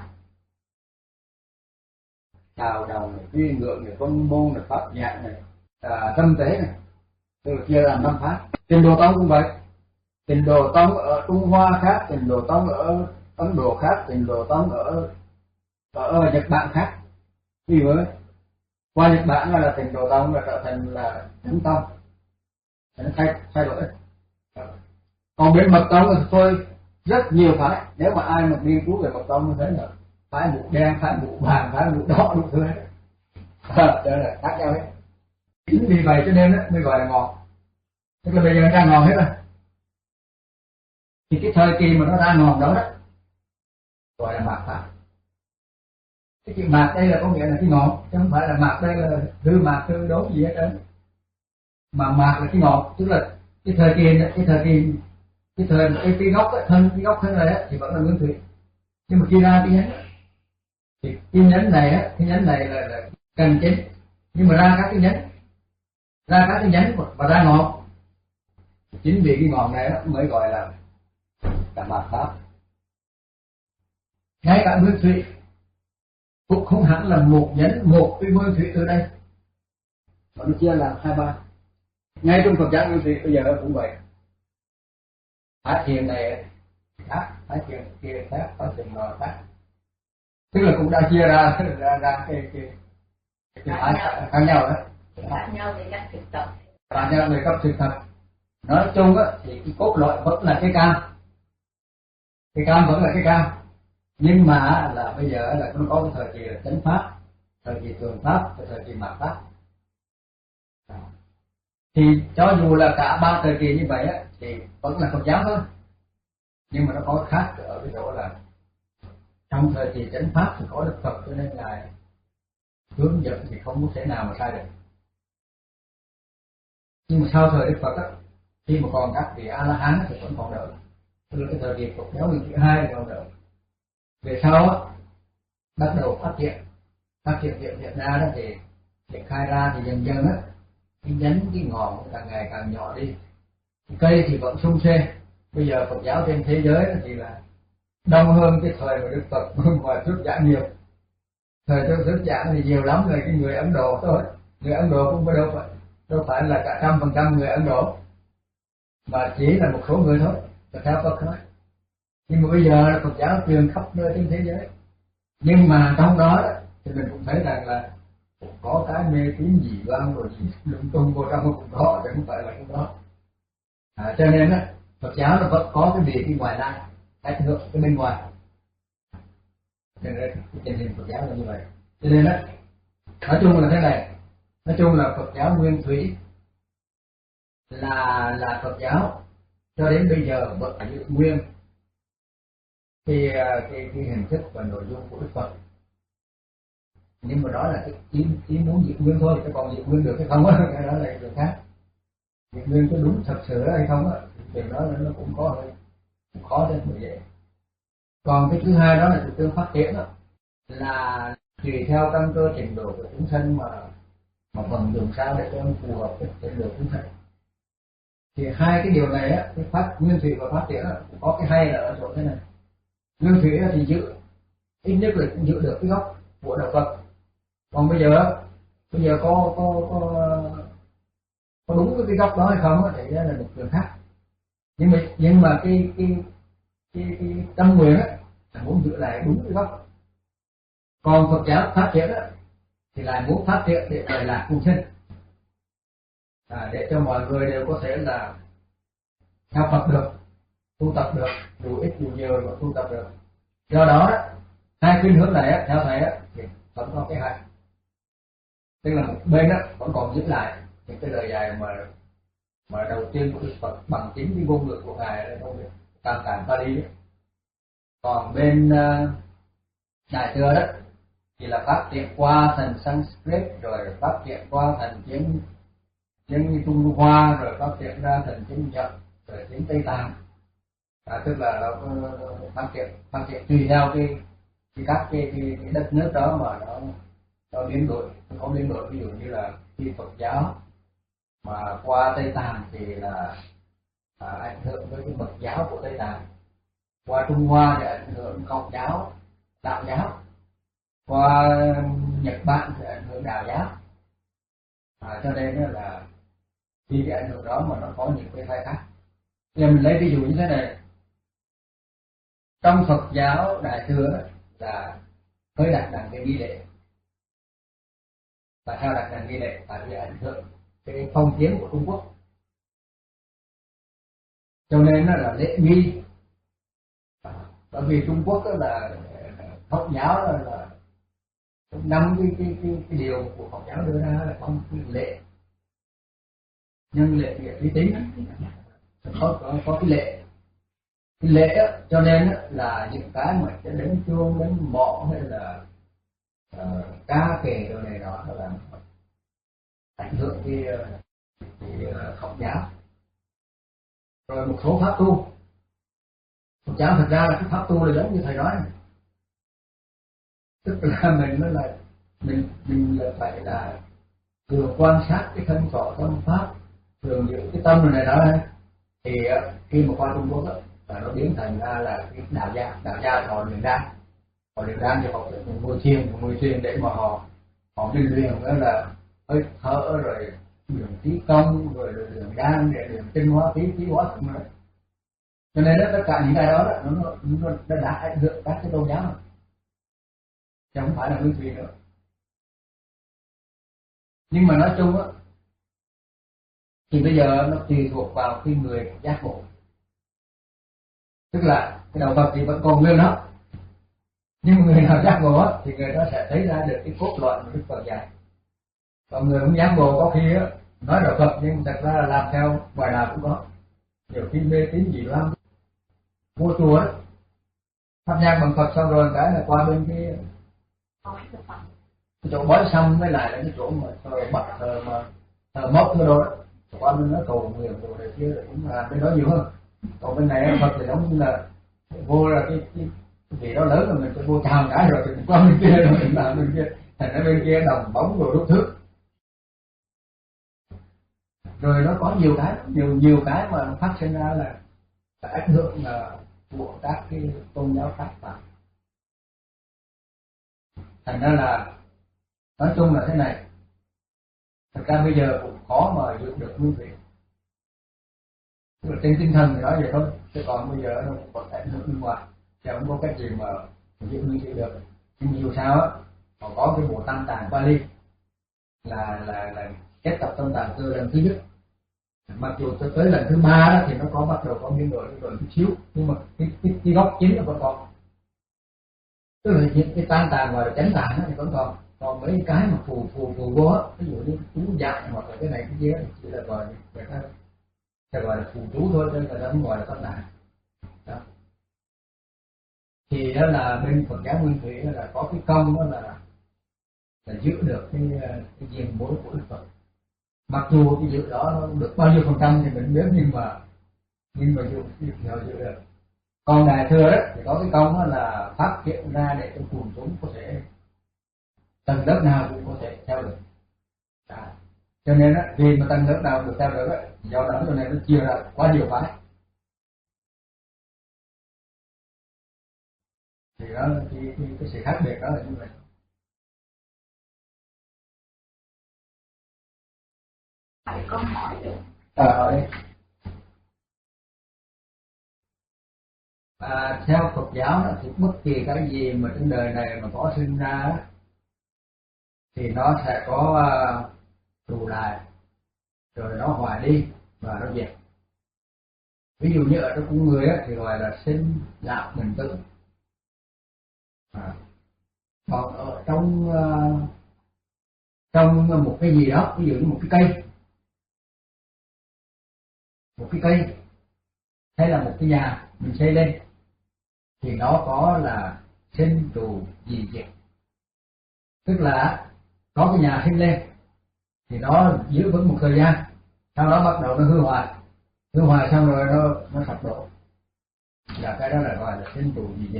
chào đồng này, quy ngưỡng này, công môn này, pháp nhạc này, à, tâm tế này, tức là chia làm năm phái. Tịnh Độ Tông cũng vậy, Tịnh Độ Tông ở Trung Hoa khác, Tịnh Độ Tông ở Ấn Độ khác, Tịnh Độ Tông ở ở Nhật Bản khác. Vì vậy qua Nhật Bản là Tịnh Độ Tông là trở thành là Chánh Tông, nó thay thay đổi. Còn bên Mật Tông thì thôi rất nhiều phái, nếu mà ai mà nghiên cứu về Mật Tông như thế là phái mũ đen, phái mũ vàng, phái mũ đỏ đủ thứ hết, đó là khác nhau hết. Chính vì vậy cho nên đó, mới gọi là ngọn, tức là bây giờ ra ngọn hết rồi. Thì cái thời kỳ mà nó ra ngọn đó đó gọi là mạt pháp. Cái chữ mạt đây là có nghĩa là cái ngọn, chứ không phải là mạt đây là hư mạt hư đốn gì hết trơn, mà mạt là cái ngọn, tức là cái thời kỳ cái thời kỳ cái thời cái, cái gốc ấy, thân cái gốc thân này á, thì vẫn là nguyên thủy, nhưng mà khi ra cái nhánh thì cái nhánh này á, cái nhánh này là, là cần chính, nhưng mà ra các cái nhánh ra các cái nhánh và ra ngọn, chính vì cái ngọn này mới gọi là là mạt pháp. Ngay cả nguyên thủy cũng không hẳn là một nhánh một cái nguyên thủy từ đây, mà nó chia làm hai ba. Ngay trong Phật giáo nguyên thủy bây giờ cũng vậy, phái thiền này khác, phái thiền kia khác, phái thiền nọ khác, tức là cũng đã chia ra ra, ra cái cái cái phái khác nhau đó, khác nhau về cách thực tập, khác nhau về cách thực tập. Nói chung á thì cái cốt lõi vẫn là cái cam, cái cam vẫn là cái cam, nhưng mà là bây giờ là nó có cái thời kỳ là chánh pháp, thời kỳ thường pháp và thời kỳ mạt pháp. Thì cho dù là cả ba thời kỳ như vậy á, thì vẫn là Phật giáo thôi, nhưng mà nó có khác ở cái chỗ là trong thời kỳ chánh pháp thì có Đức Phật, cho nên là hướng dẫn thì không có thể nào mà sai được. Nhưng mà sau thời Đức Phật á, khi mà còn các vị A La Hán thì vẫn còn đỡ, tức là cái thời kỳ Phật giáo lần thứ hai thì còn đỡ. Về sau á, bắt đầu phát triển phát triển hiện hiện ra đó thì triển khai ra thì dần dần á, cái nhánh cái ngọn càng ngày càng nhỏ đi, cây thì vẫn sum xê. Bây giờ Phật giáo trên thế giới thì là đông hơn cái thời mà Đức Phật mà thuyết giảng nhiều. Thời tôi thuyết giảng thì nhiều lắm là cái người Ấn Độ thôi, người Ấn Độ cũng đâu phải đâu phải là cả trăm phần trăm người Ấn Độ, mà chỉ là một số người thôi, là theo Phật thôi. Nhưng mà bây giờ là Phật giáo truyền khắp nơi trên thế giới, nhưng mà trong đó thì mình cũng thấy rằng là có cái mê tín dị đoan rồi gì lung tung vô trong cũng có, chứ không phải là cái đó. À, cho nên á Phật giáo nó vẫn có cái gì cái ngoài lai, cái thượng cái bên ngoài. Cho nên cái tình hình Phật giáo là như vậy. Cho nên á nói chung là thế này, nói chung là Phật giáo nguyên thủy là là Phật giáo cho đến bây giờ vẫn giữ nguyên cái cái cái hình thức và nội dung của Đức Phật. Nhưng mà đó là cái chỉ, chỉ muốn giữ nguyên thôi, chứ còn giữ nguyên được hay không á, cái đó là chuyện khác. Giữ nguyên có đúng thật sự hay không á, chuyện đó nó cũng có hơi cũng khó đến như vậy. Còn cái thứ hai đó là chủ trương phát triển đó, là tùy theo căn cơ trình độ của chúng sanh mà mà vận dụng sao để cho nó phù hợp với trình độ chúng sanh. Thì hai cái điều này á, cái phát nguyên thủy và phát triển á, có cái hay là ở chỗ thế này. Nguyên thủy thì giữ ít nhất là cũng giữ được cái gốc của đạo Phật. Còn bây giờ bây giờ có có có có đúng với cái góc đó hay không á thì đó là một chuyện khác. Nhưng mà nhưng mà cái cái cái, cái tâm nguyện á là muốn giữ lại đúng cái góc. Còn Phật giáo phát triển á thì lại muốn phát triển để đời lạc cùng sinh, à, để cho mọi người đều có thể là theo Phật được, tu tập được, dù ít dù nhiều mà tu tập được. Do đó đó hai khuynh hướng này á, theo thầy á thì vẫn có cái hay, tức là một bên đó vẫn còn giữ lại những cái lời dạy mà mà đầu tiên của Đức Phật bằng chính cái ngôn ngữ của ngài là ngôn ngữ Tam Tạng Pali. Còn bên uh, đại thừa đó thì là phát triển qua thành Sanskrit, rồi phát triển qua thành tiếng tiếng Trung Hoa, rồi phát triển ra thành tiếng Nhật, rồi tiếng Tây Tạng. À, tức là nó phát triển phát triển tùy theo cái, cái các cái, cái, cái đất nước đó mà nó nó biến đổi, nó có biến đổi. Ví dụ như là khi Phật giáo mà qua Tây Tạng thì là à, ảnh hưởng với cái mật giáo của Tây Tạng, qua Trung Hoa thì ảnh hưởng Công giáo, Đạo giáo, qua Nhật Bản thì ảnh hưởng Đạo giáo, à, cho nên là khi cái ảnh hưởng đó mà nó có những cái khai khác. Giờ mình lấy ví dụ như thế này, trong Phật giáo Đại thừa là mới đặt nặng cái nghi lễ. Tại sao đặt nặng nghi lễ? Tại vì ảnh hưởng cái phong kiến của Trung Quốc, cho nên nó là lễ nghi. Bởi vì Trung Quốc là Phật giáo là, là năm cái, cái cái cái điều của Phật giáo đưa ra là có cái lễ, nhân lệ nghĩa lý tính, có có có cái lễ, cái lễ đó, cho nên là những cái mà sẽ đến chuông đến mõ hay là uh, ca kể đồ này đó là ảnh hưởng cái, cái Phật giáo. Rồi một số pháp tu, Phật giáo thật ra là cái pháp tu là giống như thầy nói, tức là mình nó là mình mình là phải là thường quan sát cái thân thọ tâm pháp, thường giữ cái tâm này đó, thì khi mà qua Trung Quốc đó, là nó biến thành ra là cái đạo gia. Đạo gia thì họ luyện đan, họ luyện đan thì họ được một ngôi thiền, một ngôi thiền để mà họ họ đi luyện đó là hơi thở rồi luyện khí công, rồi luyện đan để luyện tinh hóa khí, khí hóa thận rồi. Cho nên đó, tất cả những cái đó, đó nó, nó, nó đã ảnh hưởng các cái tôn giáo rồi, chứ không phải là nguyên thủy nữa. Nhưng mà nói chung á thì bây giờ nó tùy thuộc vào cái người giác ngộ, tức là cái đạo Phật thì vẫn còn nguyên đó, nhưng người nào giác ngộ á thì người đó sẽ thấy ra được cái cốt lõi của Đức Phật dạy. Còn người không giác ngộ có khi á nói đạo Phật nhưng thật ra là làm theo ngoài đạo cũng có, nhiều khi mê tín dị đoan, vô chùa đó thắp nhang bằng Phật xong rồi cái là qua bên cái cái chỗ bói xăm với lại là cái chỗ mà thờ bật thờ mà thờ mốc thờ đồ đó, qua bên nó cầu nguyện đồ này kia rồi cũng là bên đó nhiều hơn. Còn bên này Phật thì giống như là vô là cái cái cái gì đó lớn rồi mình sẽ vô chào cái rồi mình qua bên kia rồi mình làm bên kia, thành ra bên kia đồng bóng rồi đốt thước, rồi nó có nhiều cái nhiều nhiều cái mà phát sinh ra là ảnh hưởng là của các cái tôn giáo khác vào. Thành ra là nói chung là thế này, thật ra bây giờ cũng khó mà giữ được nguyên thủy. Tức là trên tinh thần thì nói vậy thôi, chứ còn bây giờ nó cũng có ảnh hưởng bên ngoài, chứ không có cách gì mà giữ nguyên thủy được. Nhưng dù sao á, họ có cái bộ Tam Tạng Pali là là là kết tập Tam Tạng cơ lần thứ nhất. Mặc dù tới, tới lần thứ ba đó thì nó có bắt đầu có biến đổi biến đổi chút xíu, nhưng mà cái cái, cái gốc chính nó vẫn còn. Tức là những cái Tam Tạng gọi là chánh tạng thì vẫn còn, còn mấy cái mà phù phù phù vô á, ví dụ như chú dạy hoặc là cái này cái kia thì chỉ là gọi người ta sẽ gọi là phù chú thôi, chứ người ta không gọi là Tam Tạng. Đó. Thì đó là bên Phật giáo Nguyên Thủy là có cái công đó là là giữ được cái cái diền bối của Đức Phật. Mặc dù cái giữ đó nó được bao nhiêu phần trăm thì mình biết, nhưng mà nhưng mà dù nào giữ được. Còn Đại thừa đó thì có cái công đó là phát hiện ra để cho quần chúng có thể tầng lớp nào cũng có thể theo được. Đó. Cho nên đó, vì mà tầng lớp nào được theo được đó, do đó cho nên nó chia ra quá nhiều phái. Thì đó là cái, cái, cái sự khác biệt đó là như vậy. Thầy có hỏi được. À, hỏi. À, theo Phật giáo đó, thì bất kỳ cái gì mà trên đời này mà có sinh ra thì nó sẽ có uh, trụ lại, rồi nó hòa đi và nó diệt. Ví dụ như ở trong con người á, thì gọi là sinh lão bệnh tử. À. Còn ở trong uh, trong một cái gì đó, ví dụ như một cái cây, một cái cây hay là một cái nhà mình xây lên thì nó có là sinh trụ dị diệt. Tức là có cái nhà sinh lên thì nó giữ vững một thời gian, sau đó bắt đầu nó hư hoại, hư hoại xong rồi nó nó sập đổ, là cái đó là gọi là sinh trụ dị diệt.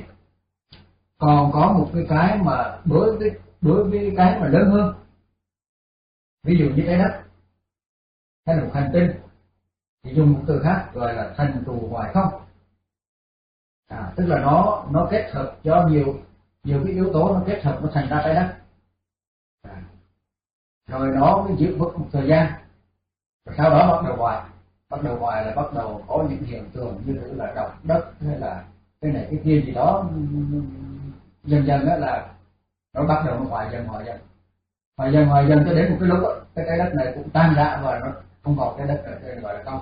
Còn có một cái cái mà đối với đối với cái mà lớn hơn Ví dụ như trái đất hay là một hành tinh thì dùng một từ khác gọi là thành trụ hoài không. À, tức là nó nó kết hợp cho nhiều nhiều cái yếu tố, nó kết hợp nó thành ra trái đất. À, rồi nó mới giữ vững một thời gian, rồi sau đó bắt đầu hoài bắt đầu hoài là bắt đầu có những hiện tượng như thứ là động đất hay là cái này cái kia gì đó, dần dần đó là nó bắt đầu nó hoài dần hoài dần hoài dần hoài dần cho đến một cái lúc đó, cái trái đất này cũng tan rã và nó không còn trái đất nữa, nên gọi là không.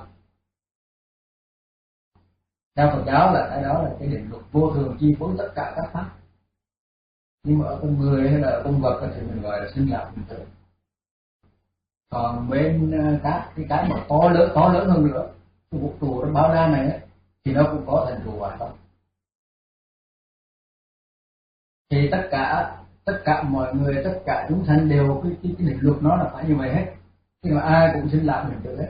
Theo Phật giáo là cái đó là cái định luật vô thường chi phối tất cả các pháp, nhưng mà ở con người hay là ở con vật thì mình gọi là sinh lão bệnh tử. Còn bên các cái cái mà to lớn to lớn hơn nữa, cái vũ trụ nó bao la này ấy, thì nó cũng có thành trụ hoài không. Thì tất cả tất cả mọi người, tất cả chúng sanh đều cái, cái, cái định luật nó là phải như vậy hết, nhưng mà ai cũng sinh lão bệnh tử hết.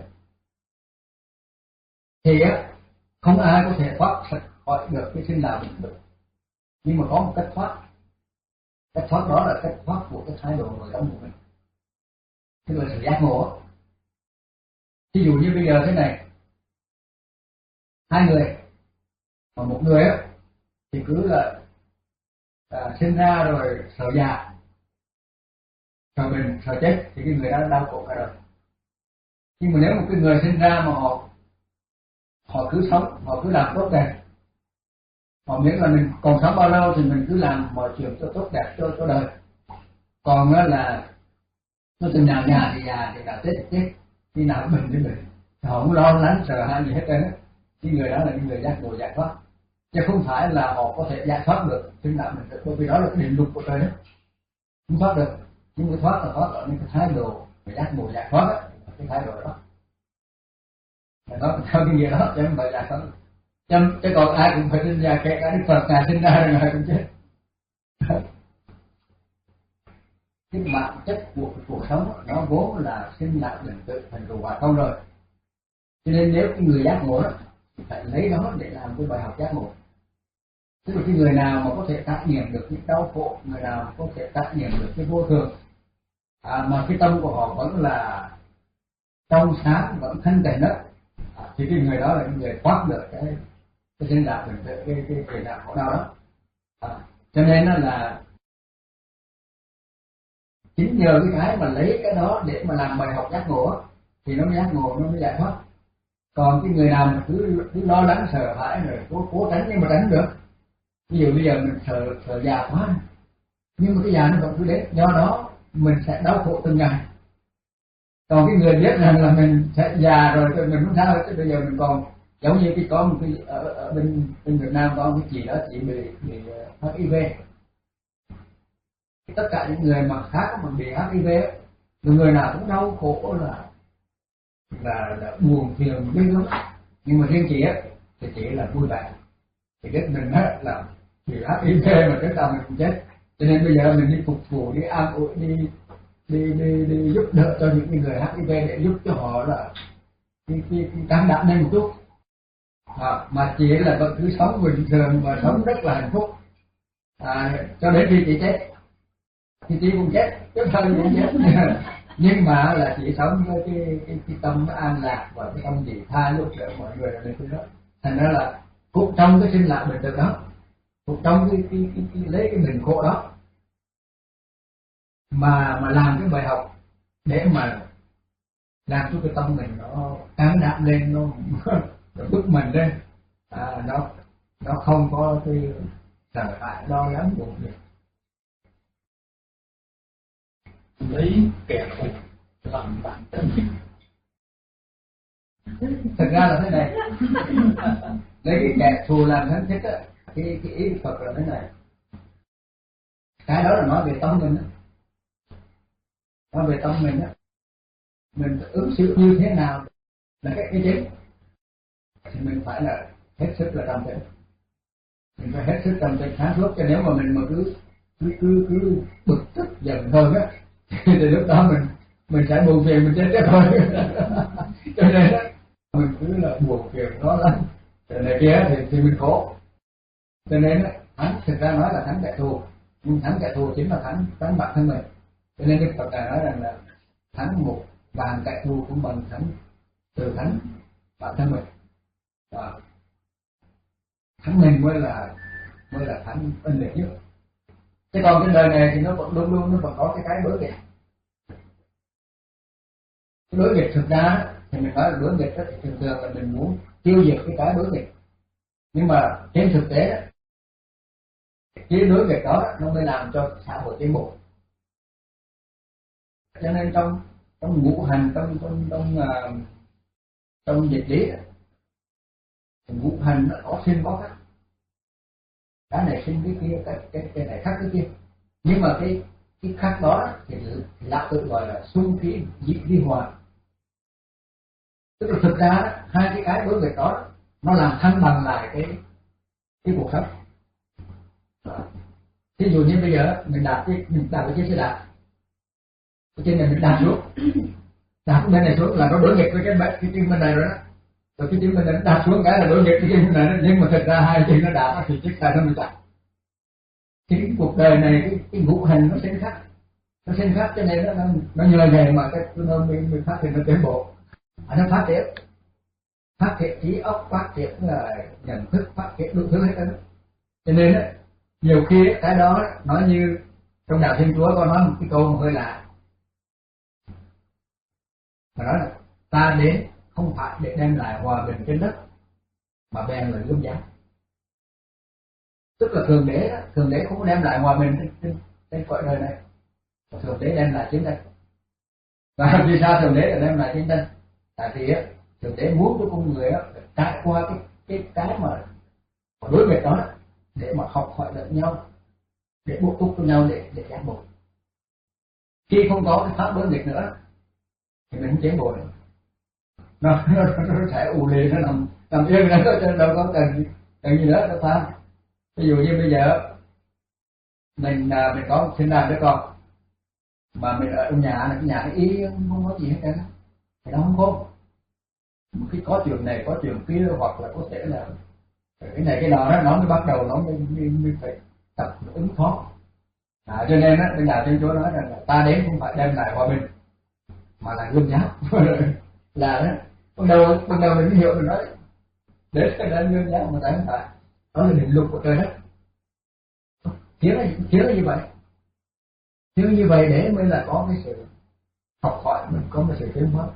Thì á, không ai có thể thoát khỏi được cái sinh lão bệnh tử, nhưng mà có một cách thoát. Cách thoát đó là cách thoát của cái thái độ nội tâm của mình, tức là sự giác ngộ. Ví dụ như bây giờ thế này, hai người mà một người á thì cứ là à, sinh ra rồi sợ già, sợ bệnh, sợ chết thì cái người đó đau khổ cả đời. Nhưng mà nếu một cái người sinh ra mà họ họ cứ sống, họ cứ làm tốt đẹp, họ miễn là mình còn sống bao lâu thì mình cứ làm mọi chuyện cho tốt đẹp cho cho đời. Còn đó là nó từng nào già thì già, thì nào chết thì chết, khi nào bệnh thì bệnh, họ không lo lắng sợ hãi gì hết trơn á. Cái người đó là những người giác ngộ giải thoát, chứ không phải là họ có thể giải thoát được sinh lão bệnh tử, bởi vì đó là cái định luật của trời đất, không thoát được. Nhưng cái thoát là thoát ở những cái thái độ về giác ngộ giải thoát á, cái thái độ đó là nó theo cái nghĩa đó, chứ không phải giải thoát. Chứ, chứ còn ai cũng phải sinh ra, kể cả Đức Phật ngài sinh ra rồi ngài cũng chết. Cái bản chất của cuộc sống nó vốn là sinh lão bệnh tử thành trụ hoài không rồi. Cho nên nếu cái người giác ngộ đó thì phải lấy đó để làm cái bài học giác ngộ. Tức là cái người nào mà có thể trải nghiệm được những đau khổ, người nào có thể trải nghiệm được cái vô thường, à, mà cái tâm của họ vẫn là trong sáng, vẫn thanh tịnh đó, à, thì cái người đó là cái người thoát được cái cái sinh lão bệnh tử, cái cái cái nạn khổ đau đó. À, cho nên là chính nhờ cái cái mà lấy cái đó để mà làm bài học giác ngộ thì nó mới giác ngộ, nó mới giải thoát. Còn cái người nào mà cứ cứ lo lắng sợ hãi rồi cố cố tránh nhưng mà tránh được. Ví dụ bây giờ mình sợ sợ già quá, nhưng mà cái già nó vẫn cứ đến, do đó mình sẽ đau khổ từng ngày. Còn cái người biết rằng là mình sẽ già rồi thì mình không sao, chứ bây giờ mình còn giống như cái có một cái ở, ở bên bên Việt Nam có một cái chị đó, chị bị bị hát i vê. Tất cả những người mà khác mà bị hát i vê, người nào cũng đau khổ là là, là buồn phiền ghê lắm. Nhưng mà riêng chị á thì chỉ là vui vẻ, thì biết mình á là bị hát i vê mà tới đâu mình cũng chết. Cho nên bây giờ mình đi phục vụ, đi an ủi, đi đi đi, đi giúp đỡ cho những người hát i vê để giúp cho họ là cái cái can đảm lên một chút. À, mà chị là vẫn cứ sống bình thường và sống rất là hạnh phúc, à, cho đến khi chị chết thì chị cũng chết, chứ không cũng chết. Nhưng mà là chị sống với cái cái, cái tâm an lạc và cái tâm gì tha giúp đỡ mọi người là cái đó. Thành ra là cũng trong cái sinh lão bệnh tử đó, cũng trong cái, cái, cái, cái lấy cái bệnh khổ đó mà mà làm cái bài học để mà làm cho cái tâm mình nó can đảm lên, nó nó bức mình lên, à, nó nó không có cái sợ hãi lo lắng buồn phiền. Lấy kẻ thù làm bản thân. Thực ra là thế này, lấy cái kẻ thù làm thân thiết á, cái cái ý Phật là thế này, cái đó là nói về tâm mình á, nói về tâm mình á, mình ứng xử như thế nào là cái cái chính, thì mình phải là hết sức là trầm tĩnh, mình phải hết sức trầm tĩnh sáng suốt. Cho nếu mà mình mà cứ cứ cứ cứ bực tức giận hơn á thì lúc đó mình mình sẽ buồn phiền, mình chết chết thôi. Cho nên á mình cứ là buồn phiền nó lắm rồi này kia thì thì mình khổ. Cho nên á thắng thực ra nói là thắng kẻ thù, nhưng thắng kẻ thù chính là thắng thắng bản thân mình. Cho nên Đức Phật nói rằng là thắng một vàng kẻ thù cũng bằng thắng từ thắng bản thân mình. Đó. Thắng mình mới là mới là thắng ân liệt nhất. Chứ còn cái đời này thì nó vẫn luôn luôn nó vẫn có cái cái đối nghịch. Cái đối nghịch thực ra thì mình nói là đối nghịch thì thường thường là mình muốn tiêu diệt cái cái đối nghịch, nhưng mà trên thực tế cái đối nghịch đó nó mới làm cho xã hội tiến bộ. Cho nên trong trong ngũ hành trong trong trong uh, trong dịch lý ngũ hành nó có sinh có khắc, cái này sinh cái kia, cái cái cái này khác cái kia, nhưng mà cái cái khác đó thì lão tự gọi là xung khí dị vi hòa. Tức là thực ra hai cái cái đối nghịch đó nó làm thăng bằng lại cái cái cuộc sống. Ví dụ như bây giờ mình đạp cái mình đạp cái chiếc xe đạp, cái chân này mình đạp xuống, đạp bên này xuống là nó đối nghịch với cái cái chân bên này rồi đó, rồi cái chân bên này nó đạp xuống cái là đối nghịch với chân bên này đó. Nhưng mà thực ra hai chân nó đạp thì chiếc xe nó mới chạy. Thì cái cuộc đời này cái, cái ngũ hành nó sinh khác, nó sinh khác cho nên nó nó, nó nhờ nghề mà cái nó mình, mình phát triển nó tiến bộ, à, nó phát triển phát triển trí óc, phát triển là nhận thức, phát triển đủ thứ hết đó. Cho nên đó, nhiều khi cái đó nói như trong đạo Thiên Chúa có nói một cái câu mà hơi lạ, mà nói là ta đến không phải để đem lại hòa bình trên đất mà bèn là lương giá. Tức là thượng đế đó, thượng đế không có đem lại hòa bình trên trên, trên cõi đời này, thượng đế đem lại chiến tranh. Và vì sao thượng đế lại đem lại chiến tranh? Tại vì thượng đế muốn cho con người trải qua cái cái cái mà đối nghịch đó để mà học hỏi lẫn nhau, để bổ túc với nhau, để để giác ngộ. Khi không có cái pháp đối nghịch nữa thì mình không tiến bộ nữa. Nó nó, nó sẽ ù lì, nó nằm nằm yên đó, cho đâu có cần cần gì nữa đâu phải. Ví dụ như bây giờ mình mình có sinh ra đứa con mà mình ở trong nhà là cái nhà cái ý không có gì hết cả, thì nó không có. Khi có chuyện này có chuyện kia, hoặc là có thể là cái này cái nọ đó, nó mới bắt đầu nó mới, mới, mới phải tập ứng phó. À, cho nên á, bên đạo Thiên Chúa nói rằng là ta đến không phải đem lại hòa bình mà là gươm giáo. Là đó, ban đầu ban đầu mình mới hiểu, mình nói đến cái đem gươm giáo mà tại không phải, đó là định luật của trời đất. Thiếu là thiếu là như vậy, thiếu như vậy để mới là có cái sự học hỏi, mình có cái sự tiến hóa.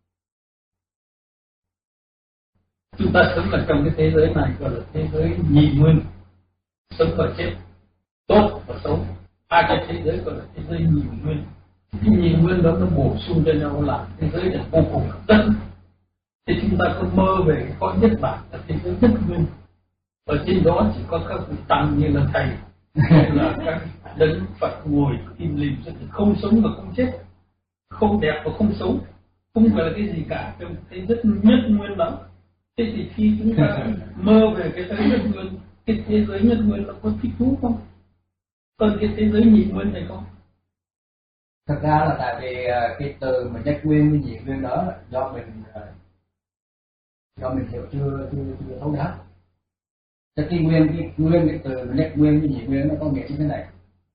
Chúng ta sống ở trong cái thế giới này gọi là thế giới nhị nguyên, sống và chết, tốt và xấu. Hai cái thế giới gọi là thế giới nhị nguyên. Cái nhị nguyên đó nó bổ sung cho nhau làm thế giới là vô cùng hấp dẫn. Thì chúng ta cứ mơ về cái cõi nhất bản là thế giới nhất nguyên. Ở trên đó chỉ có các vị tăng như là thầy, hay là các đấng Phật ngồi im lìm, không sống và không chết, không đẹp và không xấu, không phải là cái gì cả trong thế giới nhất nguyên đó. Thế thì khi chúng ta mơ về cái thế giới nhất nguyên, cái thế giới nhất nguyên nó có thích thú không? Còn cái thế giới nhị nguyên này không? Thật ra là tại vì cái từ mà nhất nguyên với nhị nguyên đó do mình do mình hiểu chưa chưa chưa thấu đáo. Cái nguyên cái nguyên cái từ nhất nguyên với nhị nguyên nó có nghĩa như thế này.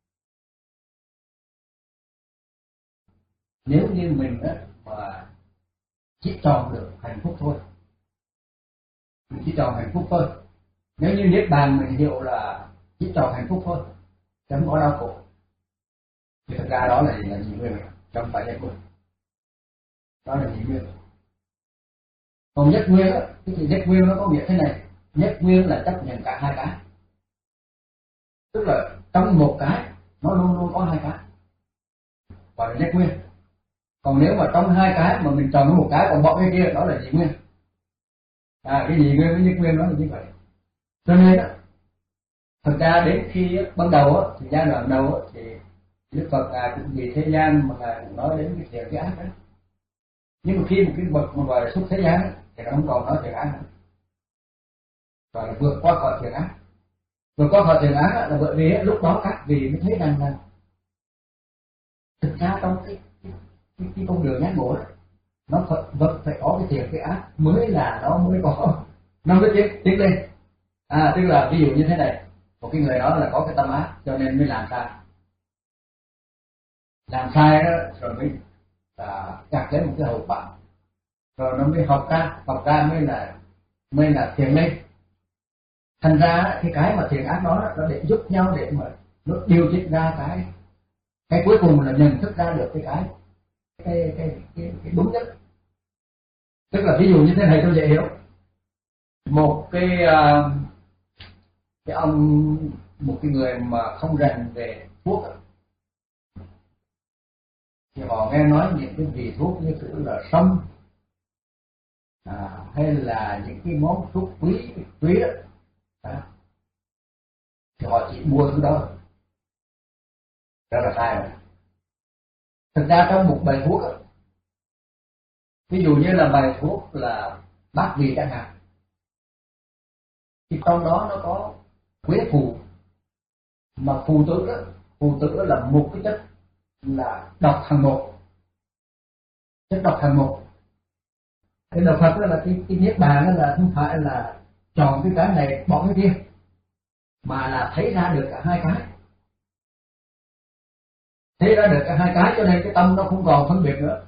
Nếu như mình đó mà chỉ tròn được hạnh phúc thôi, mình chỉ tròn hạnh phúc thôi. Nếu như niết bàn mình hiểu là chỉ tròn hạnh phúc thôi, chẳng có đau khổ, thì thật ra đó là là nhị nguyên, không phải nhất nguyên. Đó là nhị nguyên. Còn nhất nguyên á, cái chữ nhất nguyên nó có nghĩa thế này. Nhất nguyên là chấp nhận cả hai cái, tức là trong một cái nó luôn luôn có hai cái, gọi là nhất nguyên. Còn nếu mà trong hai cái mà mình tròn một cái còn bỏ cái kia, đó là nhị nguyên. À, cái nhị nguyên với nhất nguyên nó là như vậy. Cho nên đó, thật ra đến khi ban đầu á, thì giai đoạn đầu á, thì Đức Phật à, cũng vì thế gian mà là nói đến cái thiện cái ác đó. Nhưng mà khi một cái bậc mà gọi là xuất thế gian thì nó không còn nói thiện ác nữa, gọi là vượt qua khỏi thiện ác. Vượt qua khỏi thiện ác là bởi vì lúc đó các vị mới thấy rằng là thực ra trong cái cái, cái, cái con đường giác ngộ đó, nó phải, vẫn phải có cái thiện cái ác mới là nó mới có, nó mới tiến tiến lên. À, tức là ví dụ như thế này, một cái người đó là có cái tâm ác cho nên mới làm sai, làm sai đó rồi mới à, gặt lấy một cái hậu quả, rồi nó mới học ra, học ra mới là mới là thiện lên. Thành ra cái cái mà thiện ác đó nó để giúp nhau để mà nó điều chỉnh ra cái cái cuối cùng là nhận thức ra được cái cái cái cái cái, cái đúng nhất. Tức là ví dụ như thế này tôi dễ hiểu. Một cái uh, cái ông một cái người mà không rành về thuốc thì họ nghe nói những cái vị thuốc như kiểu là sâm à, hay là những cái món thuốc quý quý đó, à, thì họ chỉ mua thứ đó, đó là sai rồi. Thực ra trong một bài thuốc, ví dụ như là bài thuốc là bát vị chẳng hạn, thì trong đó nó có quế phù, mà phù tử đó, phù tử đó là một cái chất là độc hàng một, chất độc hàng một. Cái đạo Phật đó là cái, cái niết bàn đó là không phải là chọn cái cái này bỏ cái kia, mà là thấy ra được cả hai cái, thấy ra được cả hai cái, cho nên cái tâm nó không còn phân biệt nữa.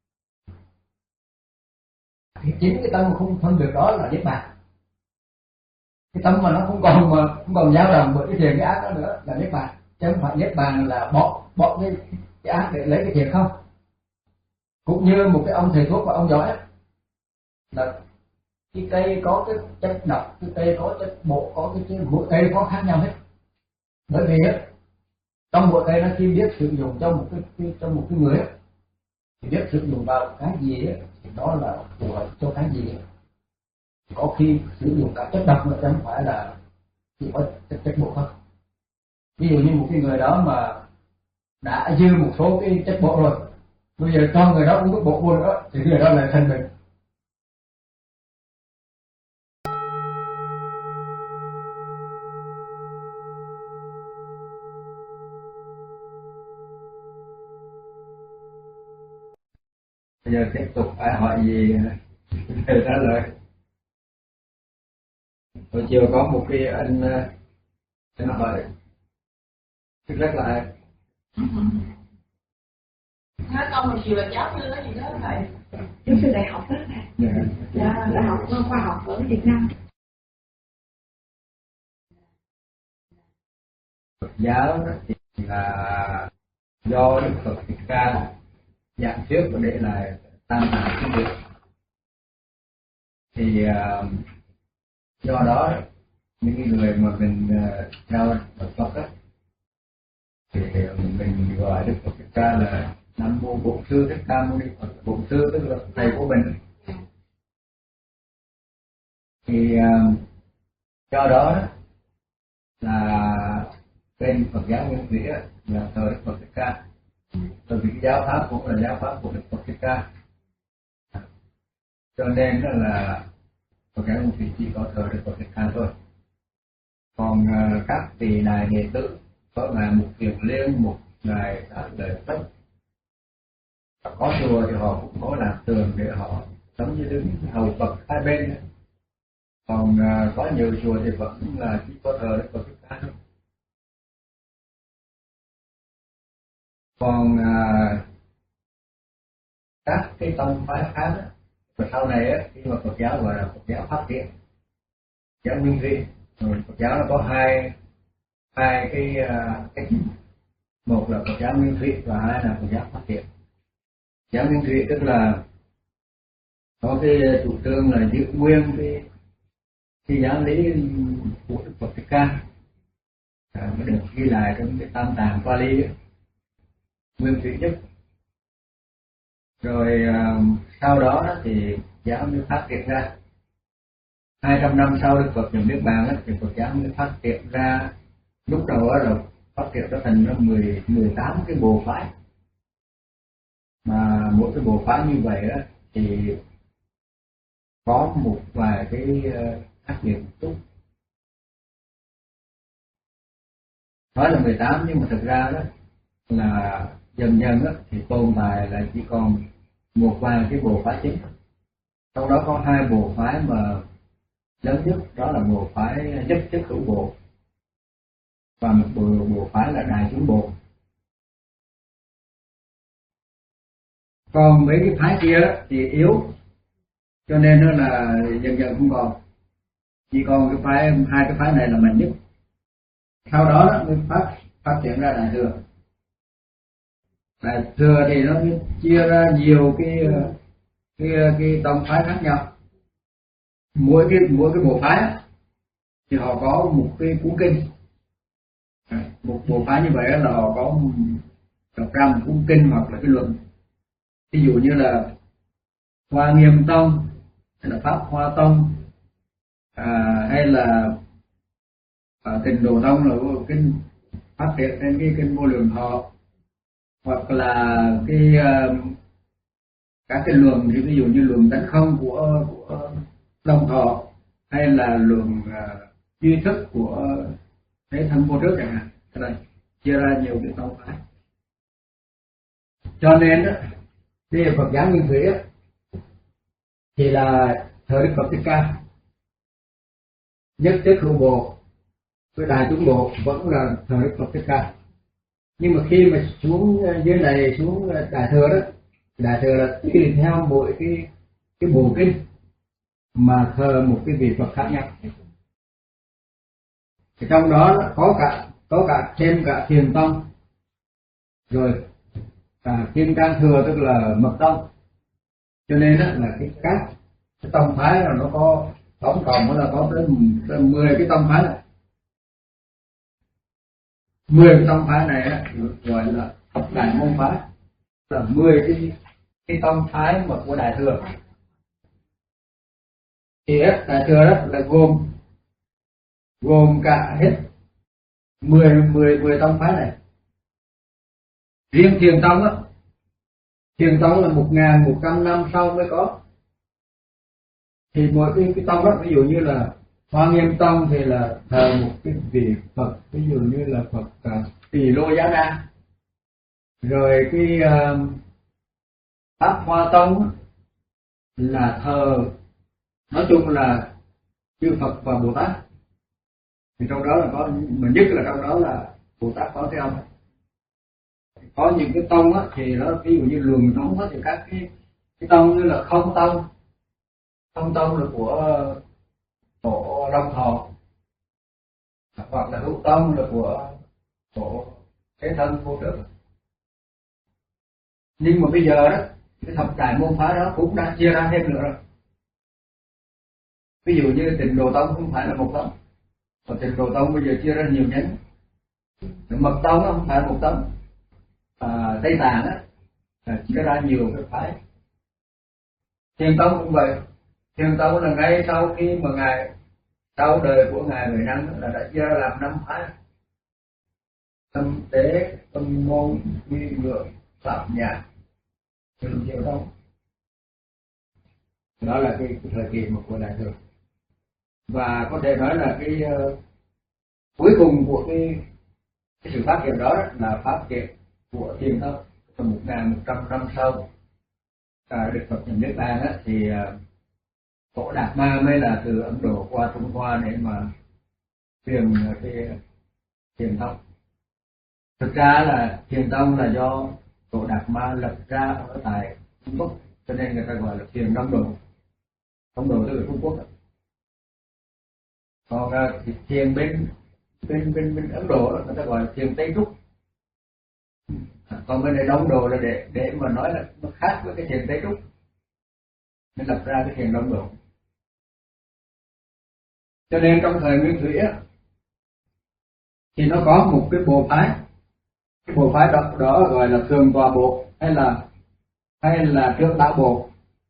Thì chính cái tâm không phân biệt đó là niết bàn. Cái tâm mà nó không còn mà không còn dao động bởi cái thiện cái ác đó nữa là niết bàn, chứ không phải niết bàn là bỏ bỏ cái, cái ác để lấy cái thiện không. Cũng như một cái ông thầy thuốc và ông giỏi là cái cây có cái chất độc, cái cây có chất bổ, có cái mỗi cây có khác nhau hết. Bởi vì á, trong mỗi cây nó chỉ biết sử dụng cho một cái, cái trong một cái người á, thì biết sử dụng vào cái gì á, thì đó là phù hợp cho cái gì. Có khi sử dụng cả chất độc nữa chứ không phải là chỉ có chất chất bổ không. Ví dụ như một cái người đó mà đã dư một số cái chất bổ rồi, bây giờ cho người đó uống nước bổ vô nữa thì người đó lại thành bệnh. Bây giờ tiếp tục ai hỏi gì thầy trả lời. Hồi chiều có một cái anh anh hỏi rất là nói câu hồi chiều là giáo sư đó gì đó thầy. Giáo sư đại học đó thầy. Dạ, đại học khoa học ở Việt Nam. Phật giáo thì là do Đức Phật Thích Ca giảng trước và để lại tam tạng kinh điển. Thì uh, do đó những người mà mình uh, theo Phật Phật đó thì mình gọi Đức Phật Thích Ca là Nam Mô Bổn Sư Thích Ca Mâu Ni Phật. Bổn Sư tức là thầy của mình. Thì uh, do đó là bên Phật giáo Nguyên Thủy là thờ Đức Phật Thích Ca. Bởi vì cái giáo pháp cũng là giáo pháp của Đức Phật Thích Ca, cho nên đó là Phật giáo Nguyên Thủy chỉ có thờ Đức Phật Thích Ca thôi. Còn uh, các vị đại đệ tử có là một Kiền Liên, một ngài Đại Lợi Tất, có chùa thì họ cũng có làm tường để họ giống như đứng hầu Phật hai bên. Còn uh, có nhiều chùa thì vẫn là chỉ có thờ Đức Phật Thích Ca thôi. Còn à, các cái tông phái khác đó, và sau này á, khi mà Phật giáo gọi là Phật giáo phát triển, giáo Nguyên Thủy, rồi Phật giáo nó có hai hai cái uh, cái một là Phật giáo Nguyên Thủy và hai là Phật giáo phát triển. Giáo Nguyên Thủy tức là có cái chủ trương là giữ nguyên cái cái giáo lý của Đức Phật Thích Ca, à, mới được ghi lại trong cái Tam Tạng Pali ấy. Nguyên Thủy nhất. Rồi uh, sau đó thì giáo mới phát triển ra. hai trăm năm sau Đức Phật nhập niết bàn thì Phật giáo mới phát triển ra. Lúc đầu đó là phát triển ra thành ra mười, mười tám cái bộ phái. Mà mỗi cái bộ phái như vậy đó thì có một vài cái khác biệt một chút. Nói là mười tám nhưng mà thực ra đó là dần dần đó, thì tồn tại là chỉ còn một vài cái bộ phái chính. Trong đó có hai bộ phái mà lớn nhất, đó là bộ phái nhất chất hữu bộ và một bộ, bộ phái là đại chúng bộ. Còn mấy cái phái kia đó thì yếu, cho nên nó là dần dần không còn, chỉ còn cái phái hai cái phái này là mạnh nhất. Sau đó, đó mới phát phát triển ra Đại Thừa. Đại Thừa thì nó chia ra nhiều cái cái cái tông phái khác nhau. Mỗi cái mỗi cái bộ phái thì họ có một cái cuốn kinh. Một bộ phái như vậy là họ có đọc ra một cuốn kinh hoặc là cái luận. Ví dụ như là Hoa Nghiêm Tông hay là Pháp Hoa Tông, à, hay là à, Tịnh Độ Tông là kinh phát triển trên cái kinh Vô Lượng Thọ, hoặc là cái uh, các cái luận thì ví dụ như luận tánh không của của Long Thọ, hay là luận uh, duy thức của Thế Thân Vô Trước chẳng hạn. Thế này chia ra nhiều cái tông phái. Cho nên đó, cái Phật giáo Nguyên Thủy đó, thì là thời Đức Phật Thích Ca, nhất thiết hữu bộ với đại chúng bộ vẫn là thời Đức Phật Thích Ca. Nhưng mà khi mà xuống dưới này, xuống Đại Thừa đó, Đại Thừa là tùy theo mỗi cái cái bộ kinh mà thờ một cái vị Phật khác nhau. Thì trong đó có cả có cả thêm cả Thiền Tông, rồi cả Kim Cang Thừa tức là Mật Tông. Cho nên đó là cái các cái tông phái là nó có tổng cộng là có tới, tới mười cái tông phái này. mười cái tông phái này á, gọi là Đại Môn phái, là mười cái cái tông phái mà của Đại Thừa. Thì Đại Thừa đó là gồm gồm cả hết mười mười mười tông phái này. Riêng Thiền Tông á, Thiền Tông là một nghìn một trăm năm sau mới có. Thì mỗi cái, cái tông đó, ví dụ như là Hoa Nghiêm Tông thì là thờ một cái vị Phật, ví dụ như là Phật uh, Tỳ Lô Giá Na. Rồi cái uh, Pháp Hoa Tông là thờ, nói chung là chư Phật và Bồ Tát. Thì trong đó là có, mà nhất là trong đó là Bồ Tát có Thế Âm. Có những cái tông á, thì nó ví dụ như luồng tông á, thì các cái, cái tông như là Không Tông. Không Tông là của Tổ Long Thọ, hoặc là Hữu Tông là của Tổ Thế Thân Vô Trước. Nhưng mà bây giờ đó, cái thập đại môn phái đó cũng đã chia ra thêm nữa rồi. Ví dụ như Tịnh Độ Tông không phải là một tông, và Tịnh Độ Tông bây giờ chia ra nhiều nhánh. Mật Tông không phải một tông. À, Tây Tạng á, chia ra nhiều cái phái. Thiền Tông cũng vậy. Thiền Tông là ngay sau khi mà ngài, sau đời của ngài mười năm là đã chia ra làm năm phái: Tâm Tế, Tâm Môn, Quy Ngưỡng, Phạm Nhạc, Thiền Diệu Tông. Đó là cái, cái thời kỳ của Đại Thừa. Và có thể nói là cái uh, cuối cùng của cái, cái sự phát triển đó, đó là phát triển của Thiền Tông. Trong một nghìn một trăm năm sau à, Đức Phật nhập Niết Bàn á, thì uh, Tổ Đạt Ma mới là từ Ấn Độ qua Trung Hoa để mà truyền cái Thiền Tông. Thực ra là Thiền Tông là do Tổ Đạt Ma lập ra ở tại Trung Quốc, cho nên người ta gọi là Thiền Đông Độ. Đông Độ tức là Trung Quốc. Còn uh, thiền bên bên bên bên Ấn Độ người ta gọi là Thiền Tây Trúc. Còn bên này Đông Độ là để để mà nói là nó khác với cái Thiền Tây Trúc, nên lập ra cái Thiền Đông Độ. Cho nên trong thời Nguyên Thủy á, thì nó có một cái bộ phái, cái bộ phái đó, đó gọi là Thường Tọa Bộ hay là hay là Trưởng Lão Bộ.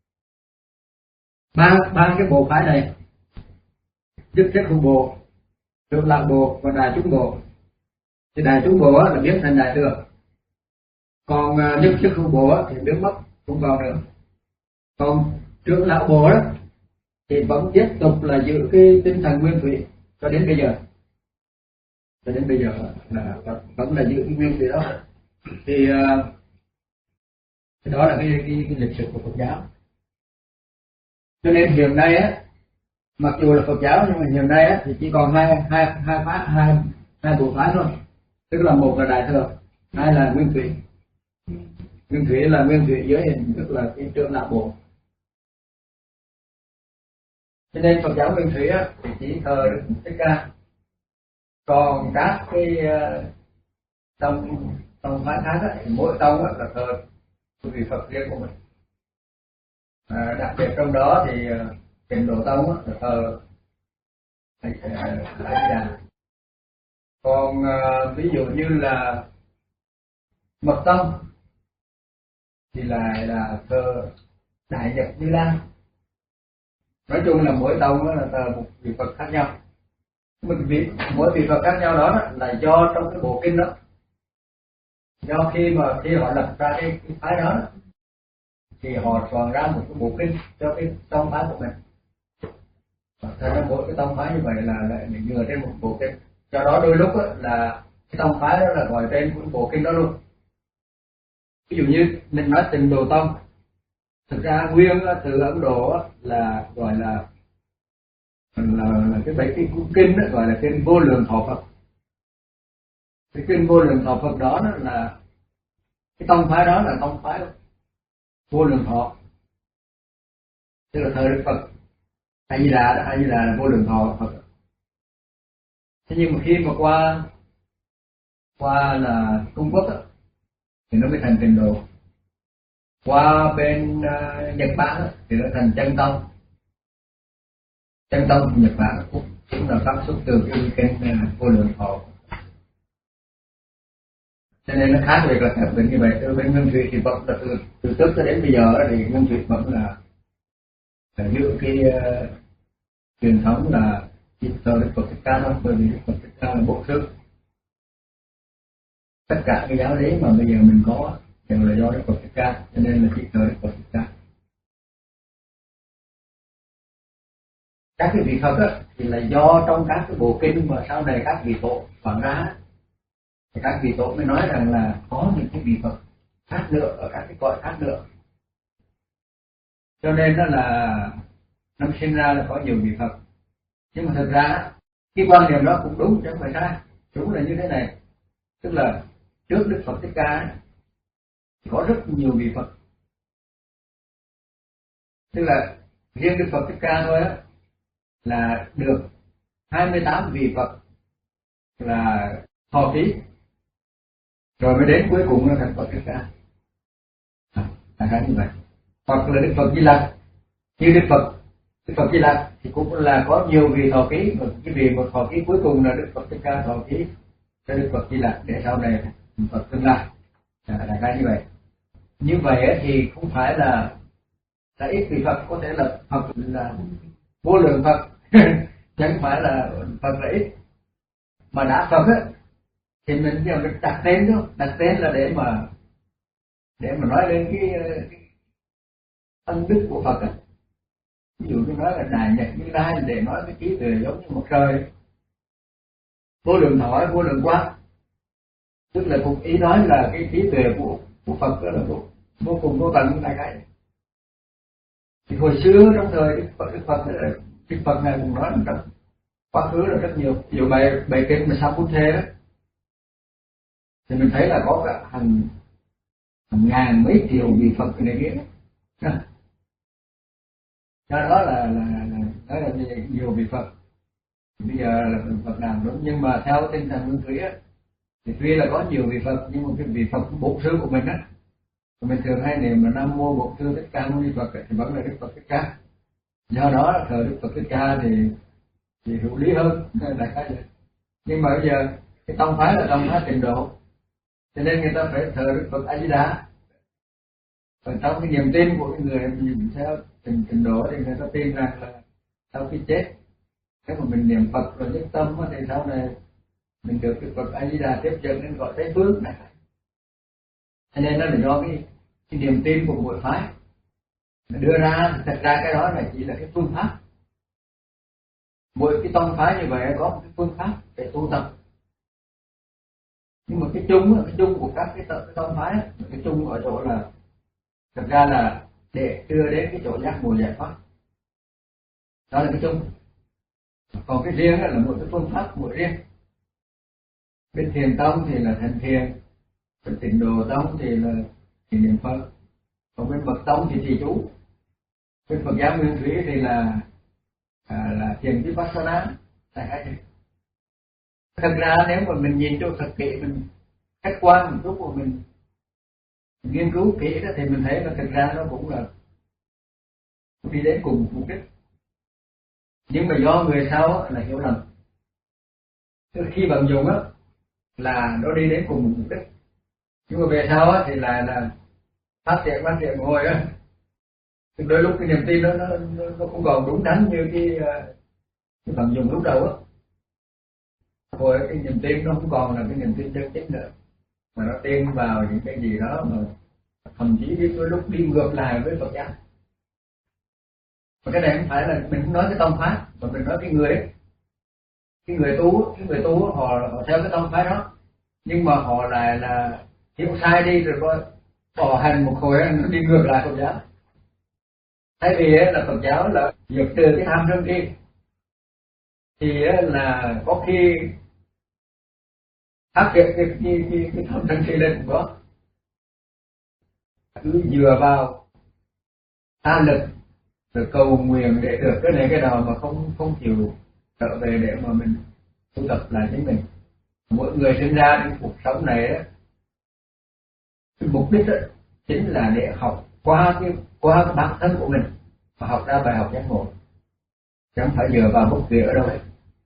Ba ba cái bộ phái này, Nhất Thiết Hữu Bộ, Trưởng Lão Bộ và Đại Chúng Bộ. Thì Đại Chúng Bộ á, là biến thành Đại Thừa. Còn uh, Nhất Thiết Hữu Bộ á, thì biến mất, không vào nữa. Còn Trưởng Lão Bộ đó thì vẫn tiếp tục là giữ cái tinh thần Nguyên Thủy cho đến bây giờ. Cho đến bây giờ là vẫn là giữ cái Nguyên Thủy đó. Thì uh, đó là cái, cái, cái lịch sử của Phật giáo. Cho nên hiện nay á, mặc dù là Phật giáo nhưng mà hiện nay á, thì chỉ còn hai hai hai phái hai hai bộ phái thôi. Tức là một là Đại Thừa, hai là Nguyên Thủy. Nguyên thủy là nguyên thủy dưới hình thức là cái trưởng lão bộ. Cho nên Phật giáo Nguyên thủy á, thì chỉ thờ Đức Thích Ca. Còn các cái tông tông phái khác á, thì mỗi tông á, là thờ vị Phật riêng của mình. À, đặc biệt trong đó thì Tịnh Độ Tông á, là thờ A Di Đà. Còn uh, ví dụ như là Mật Tông thì là là thờ Đại Nhật Như Lai. Nói chung là mỗi tông là thờ một vị Phật khác nhau. Một vị, mỗi vị Phật khác nhau đó là do trong cái bộ kinh đó, do khi mà khi họ lập ra cái, cái phái đó thì họ soạn ra một cái bộ kinh cho cái tông phái của mình. Thật ra mỗi cái tông phái như vậy là lại dựa trên một bộ kinh. Do đó đôi lúc là cái tông phái đó là gọi tên của bộ kinh đó luôn. Ví dụ như mình nói Tịnh Độ Tông, thực ra nguyên từ Ấn Độ là gọi là là, là cái bảy cái kinh đó, gọi là kinh Vô Lượng Thọ Phật. Cái kinh Vô Lượng Thọ Phật đó, đó là cái tông phái đó là tông phái Vô Lượng Thọ, tức là thờ Đức Phật A Di Đà. A Di Đà là Vô Lượng Thọ Phật. Thế nhưng mà khi mà qua qua là Trung Quốc đó, thì nó mới thành Tịnh Độ. Qua bên uh, Nhật Bản đó, thì nó thành Chân Tông. Chân Tông Nhật Bản cũng cũng là phát xuất từ cái kinh uh, Vô Lượng Thọ. Cho nên nó khác biệt là khác biệt như vậy. Từ bên Nguyên thủy thì vẫn là từ, từ trước cho đến bây giờ thì Nguyên thủy vẫn là, là giữ cái uh, truyền thống là thờ Đức Phật Thích Ca thôi, bởi vì Đức Phật Thích Ca là bộ xứ. Tất cả cái giáo lý mà bây giờ mình có đều là do Đức Phật Thích Ca, cho nên là chỉ thờ Đức Phật Thích Ca. Các cái vị Phật á, thì là do trong các cái bộ kinh mà sau này các vị tổ soạn ra, thì các vị tổ mới nói rằng là có những cái vị Phật khác nữa ở các cái cõi khác nữa. Cho nên đó là năm sinh ra là có nhiều vị Phật. Nhưng mà thực ra cái quan niệm đó cũng đúng chứ không phải sai. Đúng là như thế này, tức là trước Đức Phật Thích Ca có rất nhiều vị Phật. Tức là riêng Đức Phật Thích Ca thôi á là được hai mươi tám vị Phật là thọ ký, rồi mới đến cuối cùng là thành Phật Thích Ca. Là cái như vậy. Hoặc là Đức Phật Di Lặc, như Đức Phật Đức Phật Di Lặc thì cũng là có nhiều vị thọ ký, mà cái vị một thọ ký cuối cùng là Đức Phật Thích Ca thọ ký cho Đức Phật Di Lặc để sau này Phật tương lai. Là cái như vậy. Như vậy thì không phải là là ít vị Phật, có thể là Phật là vô lượng Phật, chẳng phải là Phật là ít. Mà đã Phật á thì mình giờ mình đặt tên thôi, đặt tên là để mà để mà nói lên cái, cái ân đức của Phật á. Ví dụ như nói là Đại Nhật Như Lai để nói cái trí tuệ giống như một trời, vô lượng thọ, vô lượng quang, tức là cũng ý nói là cái trí tuệ của của Phật đó là vô, vô cùng vô tận đại cái. Thì hồi xưa trong thời Đức Phật Đức Phật Đức Phật này cũng nói trong quá khứ là rất nhiều. Ví dụ bài bài kinh mà Sa-pu-thê đó thì mình thấy là có cả hàng, hàng ngàn mấy triệu vị Phật này kia. Do đó là là là nói là nhiều vị Phật. Bây giờ là Phật nào đúng, nhưng mà theo tinh thần Nguyên thủy á thì tuy là có nhiều vị Phật nhưng mà cái vị Phật bổn sư của mình á, mình thường hay niệm mà Nam Mô Bổn Sư Thích Ca Mâu Ni Phật thì vẫn là Đức Phật Thích Ca. Do đó thờ Đức Phật Thích Ca thì thì hữu lý hơn đại khái vậy. Nhưng mà bây giờ cái tông phái là tông phái Tịnh Độ, cho nên người ta phải thờ Đức Phật A Di Đà. Còn trong cái niềm tin của cái người nhìn theo Tịnh Tịnh Độ thì người ta tin rằng là sau khi chết, nếu mà mình niệm Phật rồi nhất tâm thì sau này mình được Đức Phật A Di Đà tiếp dẫn nên gọi Thế Phước này. Cho nên nó là do cái, cái niềm tin của mỗi phái đưa ra. Thật ra cái đó là chỉ là cái phương pháp. Mỗi cái tông phái như vậy có một cái phương pháp để tu tập. Nhưng mà cái chung, cái chung của các cái tông phái, cái chung ở chỗ là thật ra là để đưa đến cái chỗ giác ngộ giải thoát. Đó là cái chung. Còn cái riêng là một cái phương pháp mỗi riêng. Bên Thiền Tông thì là thành thiền, bên Tịnh Độ Tông thì là thì niệm Phật. Còn bên Phật tông thì trì chú, bên Phật giáo Nguyên Thủy thì là à, là thiền Vipassana là hai chữ. Thật ra nếu mà mình nhìn cho thật kỹ, mình khách quan một chút mà mình nghiên cứu kỹ đó, thì mình thấy là thực ra nó cũng là đi đến cùng mục đích, nhưng mà do người sau là hiểu lầm. Khi vận dụng á là nó đi đến cùng mục đích, nhưng mà về sau á thì là là phát triển phát triển một hồi á, đôi lúc cái niềm tin đó nó nó, nó không còn đúng đắn như cái, cái vận dụng lúc đầu á. Rồi cái niềm tin nó không còn là cái niềm tin chân chính nữa, mà nó tin vào những cái gì đó mà thậm chí đến đôi lúc đi ngược lại với Phật giáo. Và cái này không phải là mình không nói cái tông phái, mà mình nói cái người ấy, cái người tu, cái người tu họ, họ theo cái tông phái đó, nhưng mà họ lại là hiểu sai đi rồi coi bỏ hành một hồi nó đi ngược lại Phật giáo. Thay vì là Phật giáo là diệt trừ cái tham sân si, thì là có khi phát triển cái cái cái, cái tham sân si lên cũng có. Cứ dựa vào tha lực rồi cầu nguyện để được cái này cái nào mà không không chịu trở về để mà mình tu tập lại chính mình. Mỗi người sinh ra trong cuộc sống này đó, cái mục đích đó chính là để học qua cái qua cái bản thân của mình và học ra bài học giác ngộ, chứ không phải dựa vào bất kỳ ở đâu hết.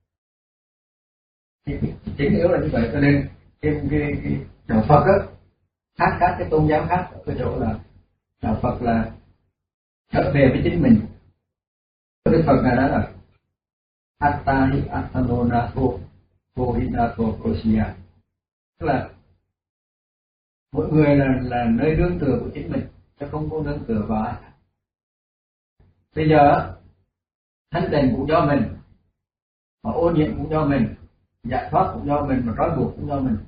Chính yếu là như vậy, cho nên cái cái, cái đạo Phật á khác các cái tôn giáo khác ở cái chỗ là đạo Phật là trở về với chính mình. Cái Phật này đó là Atta hi Attano Nato Kohinato Kosya, tức là mỗi người là là nơi nương tựa của chính mình, chứ không có nương tựa vào ai. Bây giờ thanh tịnh cũng do mình, mà ô nhiễm cũng do mình, giải thoát cũng do mình, mà trói buộc cũng do mình,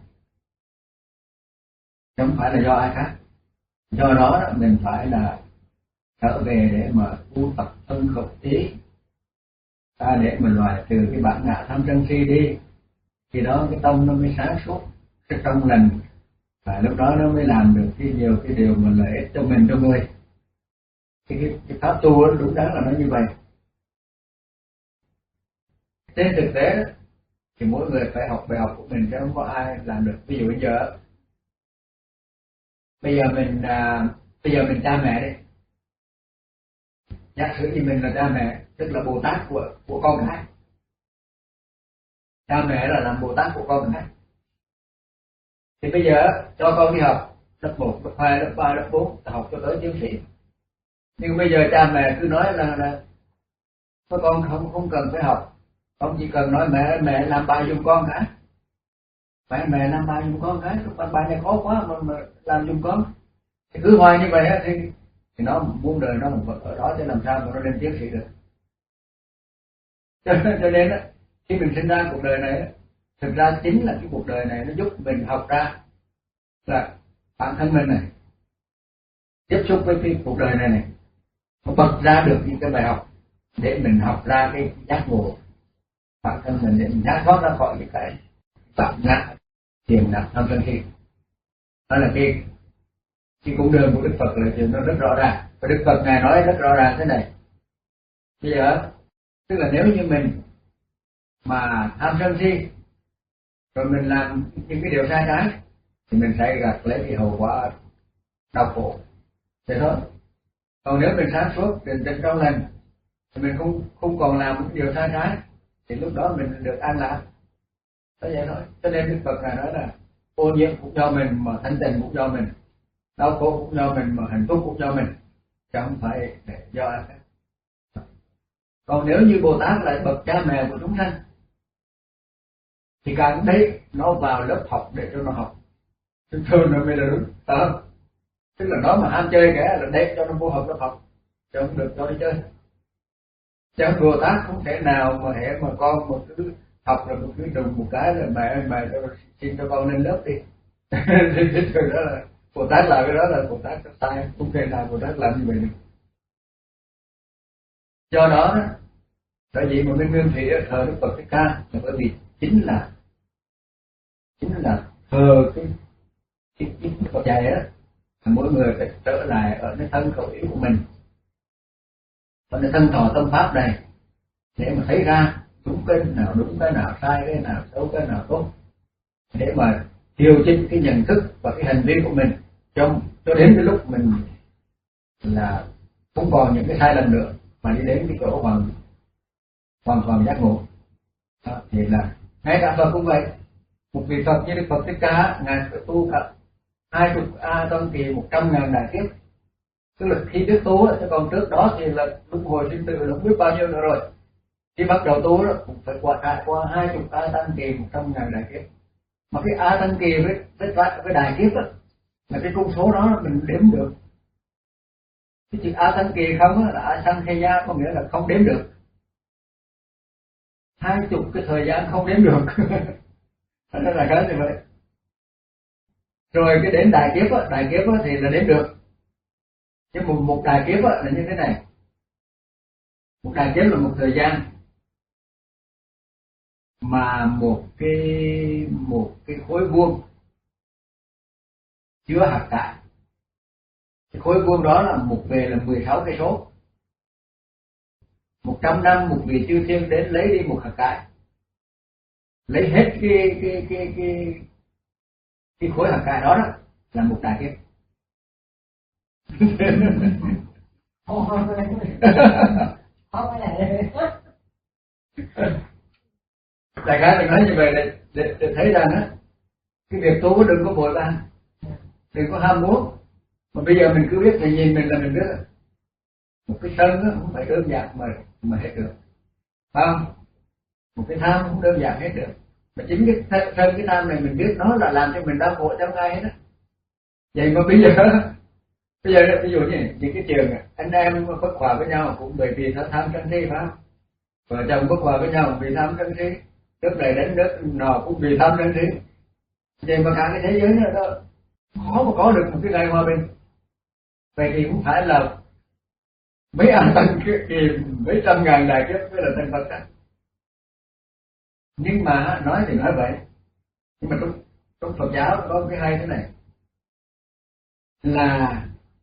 chứ không phải là do ai khác. Do đó mình phải là trở về để mà tu tập thân khẩu ý, ta để mình loại trừ cái bản ngã tham sân si đi, thì đó cái tâm nó mới sáng suốt, cái trong lành, và lúc đó nó mới làm được cái nhiều cái điều mà lợi ích cho mình, cho người. Cái, cái, cái pháp tu đó, đúng đắn là nó như vậy. Trên thực tế thì mỗi người phải học bài học của mình, chứ không có ai làm được. Ví dụ bây giờ bây giờ mình à, bây giờ mình cha mẹ đi, giả sử như mình là cha mẹ, tức là Bồ Tát của của con cái. Cha mẹ là làm Bồ Tát của con cái. Thì bây giờ cho con đi học lớp một, lớp hai, lớp ba, lớp bốn, học cho tới tiến sĩ. Nhưng bây giờ cha mẹ cứ nói là là các con không không cần phải học, con chỉ cần nói mẹ mẹ làm bài giùm con cả. Mẹ mẹ làm bài giùm con cái, bài bài này khó quá mà, mà làm giùm con. Thì cứ hoài như vậy á thì thì nó muôn đời nó vẫn ở đó, chứ làm sao mà nó lên tiến sĩ được. Cho, cho nên á, khi mình sinh ra cuộc đời này, thực ra chính là cái cuộc đời này nó giúp mình học ra là bản thân mình này, tiếp xúc với cái cuộc đời này này, nó bật ra được những cái bài học để mình học ra cái giác ngộ bản thân mình, để mình giải thoát ra khỏi những cái tạm ngã thiền nặng tham sân si. Đó là cái cái cung đường của Đức Phật là chuyện nó rất rõ ràng, và Đức Phật ngài nói rất rõ ràng thế này. Bây giờ tức là nếu như mình mà tham sân si rồi mình làm những cái điều sai trái thì mình sẽ gặt lấy cái hậu quả đau khổ thế thôi. Còn nếu mình sáng suốt định tĩnh trong lành thì mình không không còn làm những điều sai trái, thì lúc đó mình được an lạc. Đó vậy thôi. Cho nên Đức Phật ngài nói là ô nhiễm cũng do mình, mà thanh tịnh cũng do mình, đau khổ cũng do mình, mà hạnh phúc cũng do mình, chứ không phải để do ai khác. Còn nếu như Bồ Tát lại bậc cha mẹ của chúng sanh thì càng đấy nó vào lớp học để cho nó học, thường thường nó mới là đúng, phải không? Tức là nó mà ham chơi cả là để cho nó vô học lớp học, chứ không được cho đi chơi. Chứ Bồ Tát không thể nào mà hễ mà con một cứ học rồi một cứ đùng một cái là mẹ mẹ cho xin cho con lên lớp đi. Thì đó là Bồ Tát làm cái đó là Bồ Tát sai, không thể nào Bồ Tát làm như vậy được. Do đó đó, tại vì mà bên Nguyên Thủy thờ Đức Phật Thích Ca là bởi vì chính là chính là thờ cái cái cái Phật dạy đó, mỗi người phải trở lại ở cái thân khẩu ý của mình, ở cái thân thọ tâm pháp này, để mà thấy ra đúng cái nào đúng, cái nào sai, cái nào xấu, cái nào tốt, để mà điều chỉnh cái nhận thức và cái hành vi của mình trong cho đến cái lúc mình là không còn những cái sai lầm nữa, mà đi đến cái chỗ hoàn hoàn toàn giác ngộ. Đó, thì là ngay cả Phật cũng vậy. Một vị Phật như Đức Phật Thích Ca, ngài phải tu cả hai chục a tăng kỳ một trăm ngàn đại kiếp. Tức là khi biết tu á, còn trước đó thì là luân hồi sinh tử là không biết bao nhiêu nữa rồi. Khi bắt đầu tu đó cũng phải qua trải qua hai chục a tăng kỳ một trăm ngàn đại kiếp. Mà cái a tăng kỳ với với với đại kiếp á, là cái con số đó mình đếm được. Cái chữ a tăng kỳ không á, là a sang thế gia, có nghĩa là không đếm được. Hai chục cái thời gian không đếm được. Đó là cái như vậy. Rồi cái đến đại kiếp á, đại kiếp á thì là đếm được. Nhưng một, một đại kiếp á là như thế này. Một đại kiếp là một thời gian mà một cái một cái khối vuông chứa hạt cát. Cái khối vuông đó là một về là mười sáu cây số. Một trăm năm một vị chư thiên đến lấy đi một hạt cát, lấy hết cái cái cái cái cái khối hạt cát đó đó là một đại kiếp. Đại khái mình nói như vậy để, để, để thấy rằng á, cái việc tu đừng có vội vàng, đừng có ham muốn. Mà bây giờ mình cứ biết thì nhìn mình là mình biết. Một cái sân á không phải đơn giản mà mà hết được, phải không? Một cái tham không đơn giản hết được. Mà chính cái sân cái tham này mình biết nó là làm cho mình đau khổ trong ngay hết á. Vậy mà bây giờ bây giờ ví dụ như những cái trường anh em bất hòa với nhau cũng bởi vì nó tham sân si, phải không? Vợ chồng bất hòa với nhau vì tham sân si, nước này đến nước nọ cũng vì tham sân si. Vậy mà cả cái thế giới này đó khó mà có được một cái ngày hòa bình. Vậy thì cũng phải là mấy an tăng kỳ mấy trăm ngàn đại kiếp mới là thành Phật đó. Nhưng mà nói thì nói vậy, nhưng mà trong trong Phật giáo có cái hay thế này là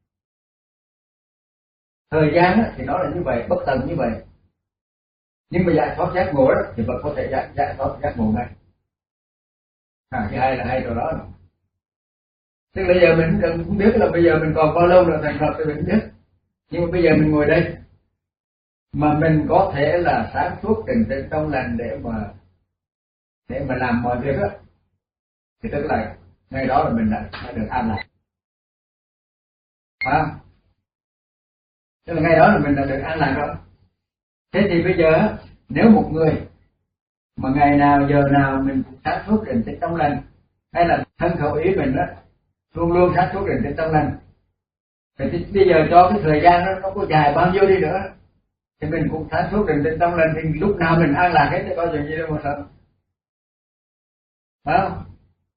thời gian thì nó là như vậy, bất tận như vậy. Nhưng mà giải thoát giác ngộ đó thì vẫn có thể giải, giải thoát giác ngộ ngay. À, cái hay là hay rồi đó. Tức là bây giờ mình không biết là bây giờ mình còn bao lâu nữa thành Phật thì mình không biết. Nhưng mà bây giờ mình ngồi đây mà mình có thể là sáng suốt tỉnh tĩnh trong lành để mà để mà làm mọi việc á, thì tức là ngay đó là mình đã, đã được an lạc, phải không? Tức là ngay đó là mình đã được an lạc rồi. Thế thì bây giờ nếu một người mà ngày nào giờ nào mình cũng sáng suốt tỉnh tĩnh trong lành, hay là thân khẩu ý mình á luôn luôn sáng suốt tỉnh tĩnh trong lành, thì bây giờ cho cái thời gian đó nó có dài bao nhiêu đi nữa thì mình cũng sáng suốt định tĩnh trong lành, thì lúc nào mình an lạc hết, thì có chuyện gì đâu mà sợ, phải không?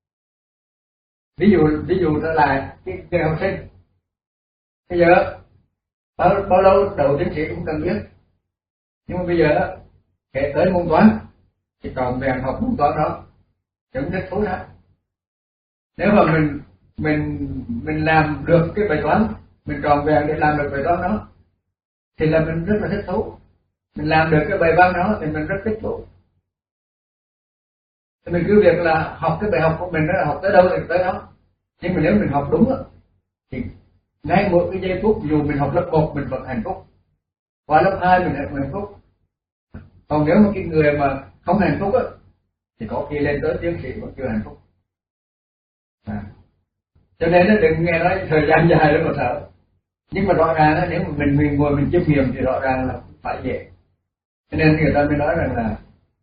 Ví dụ ví dụ trở lại cái người học sinh bây giờ bao, bao lâu đầu tiến sĩ cũng cần biết, nhưng mà bây giờ kể tới môn toán thì còn vẹn học môn toán đó chẳng thích thú lắm. Nếu mà mình mình mình làm được cái bài toán, mình tròn vẹn để làm được bài toán đó thì là mình rất là thích thú. Mình làm được cái bài văn đó thì mình rất thích thú. Thì mình cứ việc là học cái bài học của mình đó là học tới đâu thì tới đó. Nhưng mà nếu mình học đúng đó, thì ngay một cái giây phút dù mình học lớp một mình vẫn hạnh phúc, qua lớp hai mình vẫn hạnh phúc. Còn nếu mà cái người mà không hạnh phúc á thì có khi lên tới tiến sĩ vẫn chưa hạnh phúc. À. Cho nên nó đừng nghe nói thời gian dài đó mà sợ. Nhưng mà rõ ràng là nếu mà mình mình ngồi mình chiêm nghiệm thì rõ ràng là phải dễ. Cho nên người ta mới nói rằng là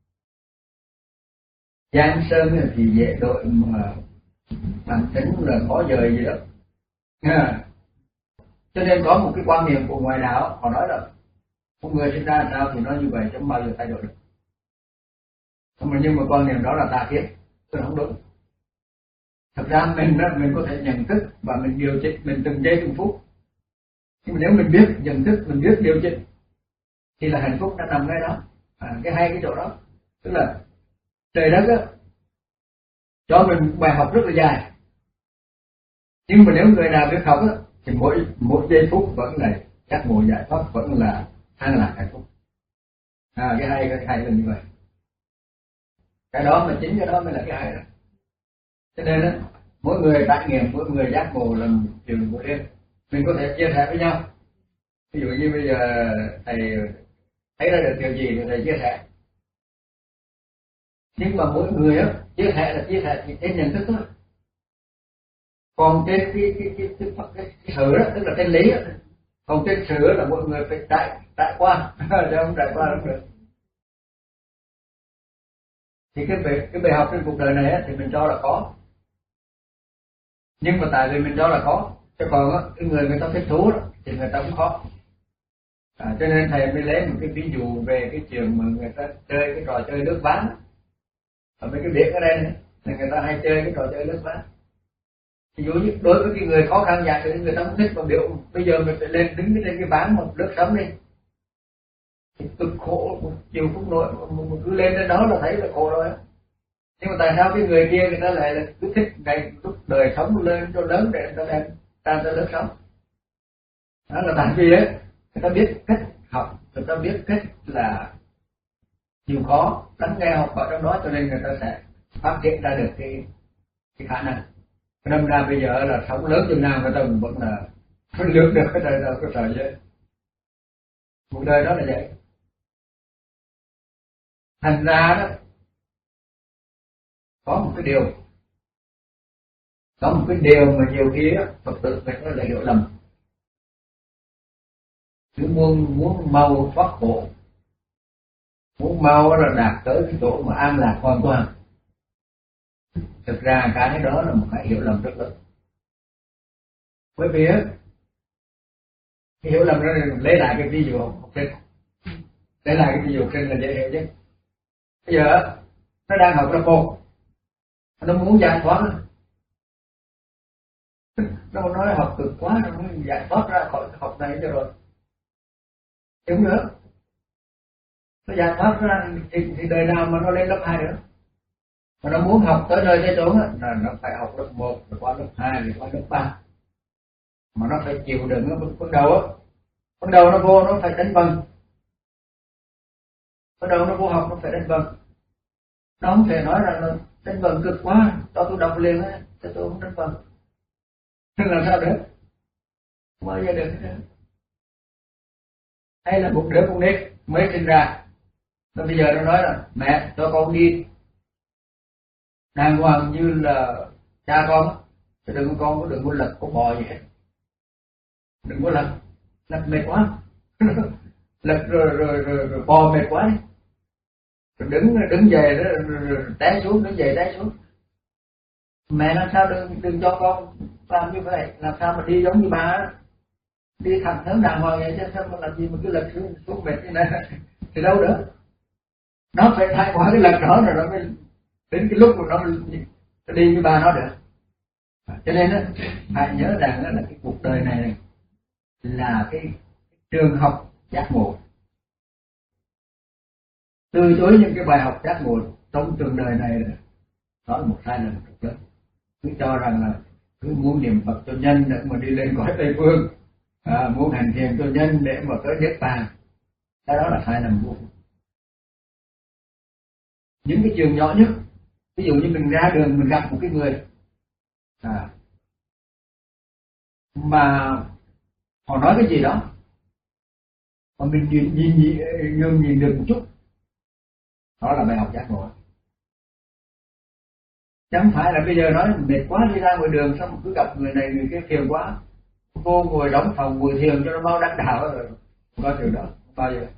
Giang Sơn thì dễ đội mà bản tính là khó dời gì đó. À. Cho nên có một cái quan niệm của ngoại đạo họ nói là một người sinh ra sao thì nó như vậy chẳng bao giờ thay đổi được. Nhưng mà quan niệm đó là tà kiến, tôi không đúng. Thật ra mình đó, mình có thể nhận thức và mình điều chỉnh mình từng giây từng phút. Nhưng mà nếu mình biết nhận thức, mình biết điều chỉnh thì là hạnh phúc đã nằm ngay đó. À, cái hay cái chỗ đó, tức là trời đất á cho mình bài học rất là dài, Nhưng mà nếu người nào biết học á, thì mỗi mỗi giây phút vẫn là giác ngộ giải thoát, vẫn là an lạc hạnh phúc. À, cái hay cái hay là như vậy. Cái đó mà chính cái đó mới là cái hay đó. Cho nên á, mỗi người trải nghiệm, mỗi người giác ngộ là một chuyện của riêng. Mình có thể chia sẻ với nhau. Ví dụ như bây giờ thầy thấy ra được điều gì thì thầy chia sẻ. Nhưng mà mỗi người á, chia sẻ là chia sẻ chỉ trên nhận thức thôi. Còn trên cái cái cái cái, cái, cái, cái sự đó, tức là trên lý đó. Còn trên sự là mọi người phải trải trải qua, chứ không trải qua không được. Thì cái bài cái bài học trên cuộc đời này á, thì mình cho là có. Nhưng mà tại vì mình cho là có, chứ còn á, cái người người ta thích thú đó, thì người ta cũng khó. À, cho nên thầy mới lấy một cái ví dụ về cái chuyện mà người ta chơi cái trò chơi nước ván ở mấy cái biển ở đây này, thì người ta hay chơi cái trò chơi nước ván. Ví dụ như đối với cái người khó khăn giả sử người ta không thích, mà biểu bây giờ mình phải lên đứng trên cái ván một nước sống đi thì cực khổ, một chiều không nổi, mà cứ lên đến đó là thấy là khổ rồi. Nhưng mà tại sao cái người kia người ta lại là cứ thích ngày lúc đời sống lên cho lớn để người ta đem tan ra lớp sống? Đó là tại vì ấy, người ta biết cách học, người ta biết cách là chịu khó, lắng nghe học ở trong đó, cho nên người ta sẽ phát triển ra được cái cái khả năng. Đâm ra bây giờ là sống lớn chừng nào người ta vẫn là phân lược được cái đời đâu có trời vậy. Cuộc đời đó là vậy. Thành ra đó có một cái điều, có một cái điều mà nhiều khi á Phật tử phải nói là hiểu lầm. Cứ muốn muốn mau thoát khổ, muốn mau là đạt tới cái chỗ mà an lạc hoàn toàn. Thực ra cái đó là một cái hiểu lầm rất lớn. Bởi vì á, cái hiểu lầm đó lấy lại cái ví dụ học sinh, lấy lại cái ví dụ học sinh là dễ hiểu chứ. Bây giờ nó đang học lớp một, nó muốn giải thoát, nó nói học cực quá, nó muốn giải thoát ra khỏi cái học này cho rồi. Đúng nữa, nó giải thoát ra thì, thì đời nào mà nó lên lớp hai nữa. Mà nó muốn học tới nơi tới chốn là nó phải học lớp một, rồi qua lớp hai, rồi qua lớp ba. Mà nó phải chịu đựng nó bắt đầu á, bắt đầu nó vô nó phải đánh vần, bắt đầu nó vô học nó phải đánh vần. Nó không thể nói rằng là đánh vần cực quá, cho tôi đọc liền á, cho tôi không đánh vần. Làm sao được? Không bao giờ được hết. Hay là một đứa con nít mới sinh ra, nó bây giờ nó nói là mẹ cho con đi đàng hoàng như là cha con, chứ đừng có con có đừng có lật có bò gì hết, đừng có lật, lật mệt quá, lật rồi rồi rồi, rồi bò mệt quá đi, rồi đứng đứng dậy rồi, rồi, rồi té xuống, đứng dậy té xuống. Mẹ làm sao đừng đừng cho con làm như vậy, làm sao mà đi giống như ba, đi thẳng thắn đàng hoàng vậy, chứ sao mà làm gì mà cứ lật xuống xuống mệt như này thì đâu nữa. Nó phải thay qua cái lật đó rồi nó mới đến cái lúc mà nó, nó đi với ba nó được. Cho nên á, phải nhớ rằng là cái cuộc đời này là cái trường học giác ngộ. Từ chối những cái bài học giác ngộ trong trường đời này là đó là một sai lầm rất lớn. Cứ cho rằng là cứ muốn niệm Phật cho nhân để mà đi lên cõi Tây Phương, à, muốn hành thiền cho nhân để mà tới niết bàn, cái đó là sai lầm vô cùng. Những cái trường nhỏ nhất, ví dụ như mình ra đường mình gặp một cái người à, mà họ nói cái gì đó mà mình nhìn nhìn nhìn, nhìn, nhìn được một chút, đó là bài học giác ngộ. Chẳng phải là bây giờ nói mệt quá đi ra ngoài đường xong cứ gặp người này người kia phiền quá, cô ngồi đóng phòng ngồi thiền cho nó mau đắc đạo rồi, không có chuyện đó, không bao giờ,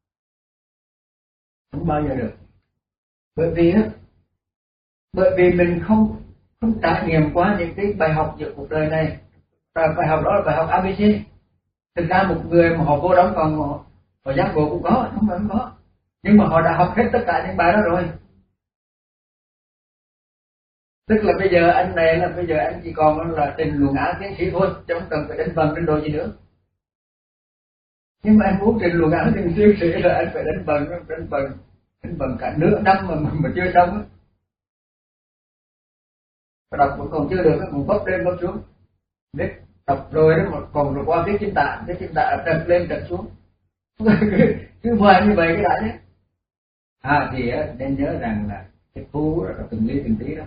không bao giờ được. Bởi vì á, bởi vì mình không không trải nghiệm qua những cái bài học giữa cuộc đời này. Bài học đó là bài học a bê xê. Thực ra một người mà họ vô đóng phòng họ, họ giác ngộ cũng có, không phải không có, nhưng mà họ đã học hết tất cả những bài đó rồi. Tức là bây giờ anh này là bây giờ anh chỉ còn là trình luận án tiến sĩ thôi, chứ không cần phải đánh vần đánh đồ gì nữa. Nhưng mà anh muốn trình luận án tiến sĩ là anh phải đánh vần, đánh vần, đánh vần cả nửa năm mà mà chưa xong á. Đọc vẫn còn chưa được, cũng bấp lên bấp xuống. viết đọc rồi đó một còn rồi qua viết trên tạ, viết trên tạ trật lên trật xuống cứ vời như vậy cái đã nhé. À thì nên nhớ rằng là cái thu là từng ly từng tí đó,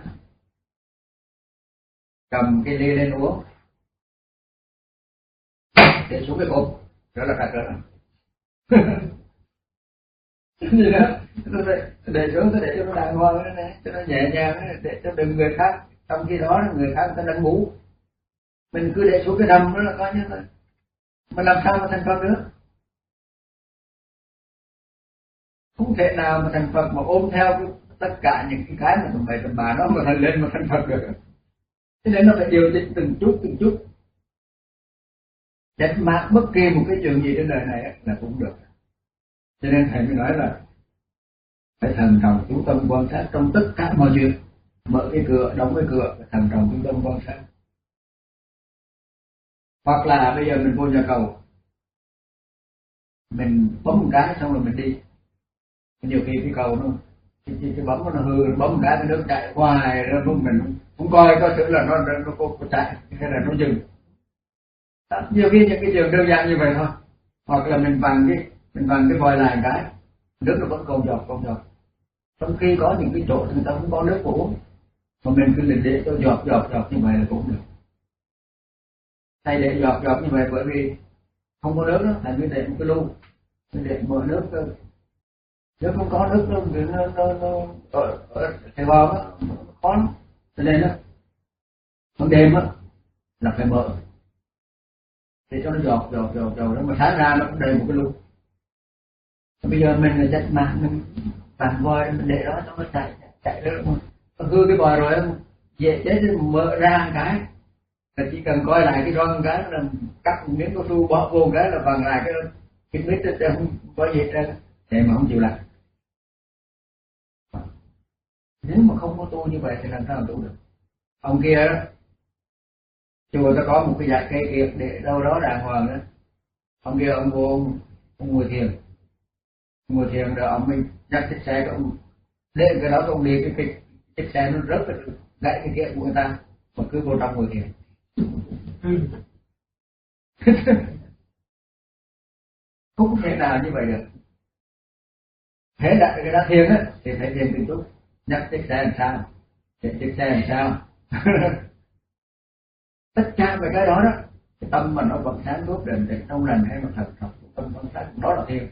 cầm cái ly lên uống để xuống cái cục đó là trật rồi. Gì đó để, để xuống để cho nó đàng hoàng đó này, cho nó nhẹ nhàng, để cho đừng người khác trong khi đó người khác người ta đang ngủ, mình cứ để xuống cái đầm đó là coi như là mà làm sao mà thành Phật nữa. Không thể nào mà thành Phật mà ôm theo cái, tất cả những cái cái mà tầm bậy tầm bạ nó mà thành lên mà thành Phật được. Cho nên nó phải điều chỉnh từng chút từng chút. Chết mát bất kỳ một cái chuyện gì trên đời này là cũng được. Cho nên thầy mới nói là phải thần trọng chú tâm quan sát trong tất cả mọi chuyện. Mở cái cửa, đóng cái cửa, phải thần trọng chú tâm quan sát. Hoặc là bây giờ mình vô nhà cầu, mình bấm một cái xong rồi mình đi. Nhiều khi cái cầu nó cái, cái, cái bấm nó hư, bấm một cái cái nước chạy hoài rồi không mình không coi có sự là nó nó, nó, nó chạy hay là nó dừng. Đó, nhiều khi những cái trường đơn giản như vậy thôi. Hoặc là mình bằng cái mình bằng cái vòi lại cái nước nó vẫn còn giọt còn giọt. Trong khi có những cái chỗ người ta không có nước uống mà mình cứ để để cho giọt giọt giọt như vậy là cũng được. Thay để giọt giọt như vậy bởi vì không có nước đó, thầy mới để một cái lu, mới để mở nước cơ. Nếu không có nước đâu thì nó nó nó ở ở Sài Gòn á khó lắm. Cho nên á ban đêm á là phải mở để cho nó giọt giọt giọt giọt đó mà sáng ra nó cũng đầy một cái lu. Bây giờ mình là chắc mà mình bàn voi mình để đó cho nó chạy chạy được mà nó hư cái vòi rồi dễ chết mở ra một cái là chỉ cần coi lại cái răng cái là cắt một miếng cao su bỏ vô cái là bằng lại cái cái mít đó không có gì hết để mà không chịu lại. Nếu mà không có tu như vậy thì làm sao tu được. Ông kia đó chùa ta có một cái dải cây kiệt để đâu đó đàng hoàng đó. Ông kia ông vô ông, ông ngồi thiền ngồi thiền rồi ông mình dắt chiếc xe của ông lên cái đó ông đi cái cái chiếc xe nó rớt gãy cái kia của người ta mà cứ vô trong ngồi thiền. Không thể nào như vậy được. Thế đặt cái đó thiền á thì phải thiền từng chút, nhắc chiếc xe làm sao, chiếc xe làm sao. Tất cả về cái đó đó, cái tâm mình nó vẫn sáng suốt định định trong lành hay mà thật thật tâm quan sát đó là thiền.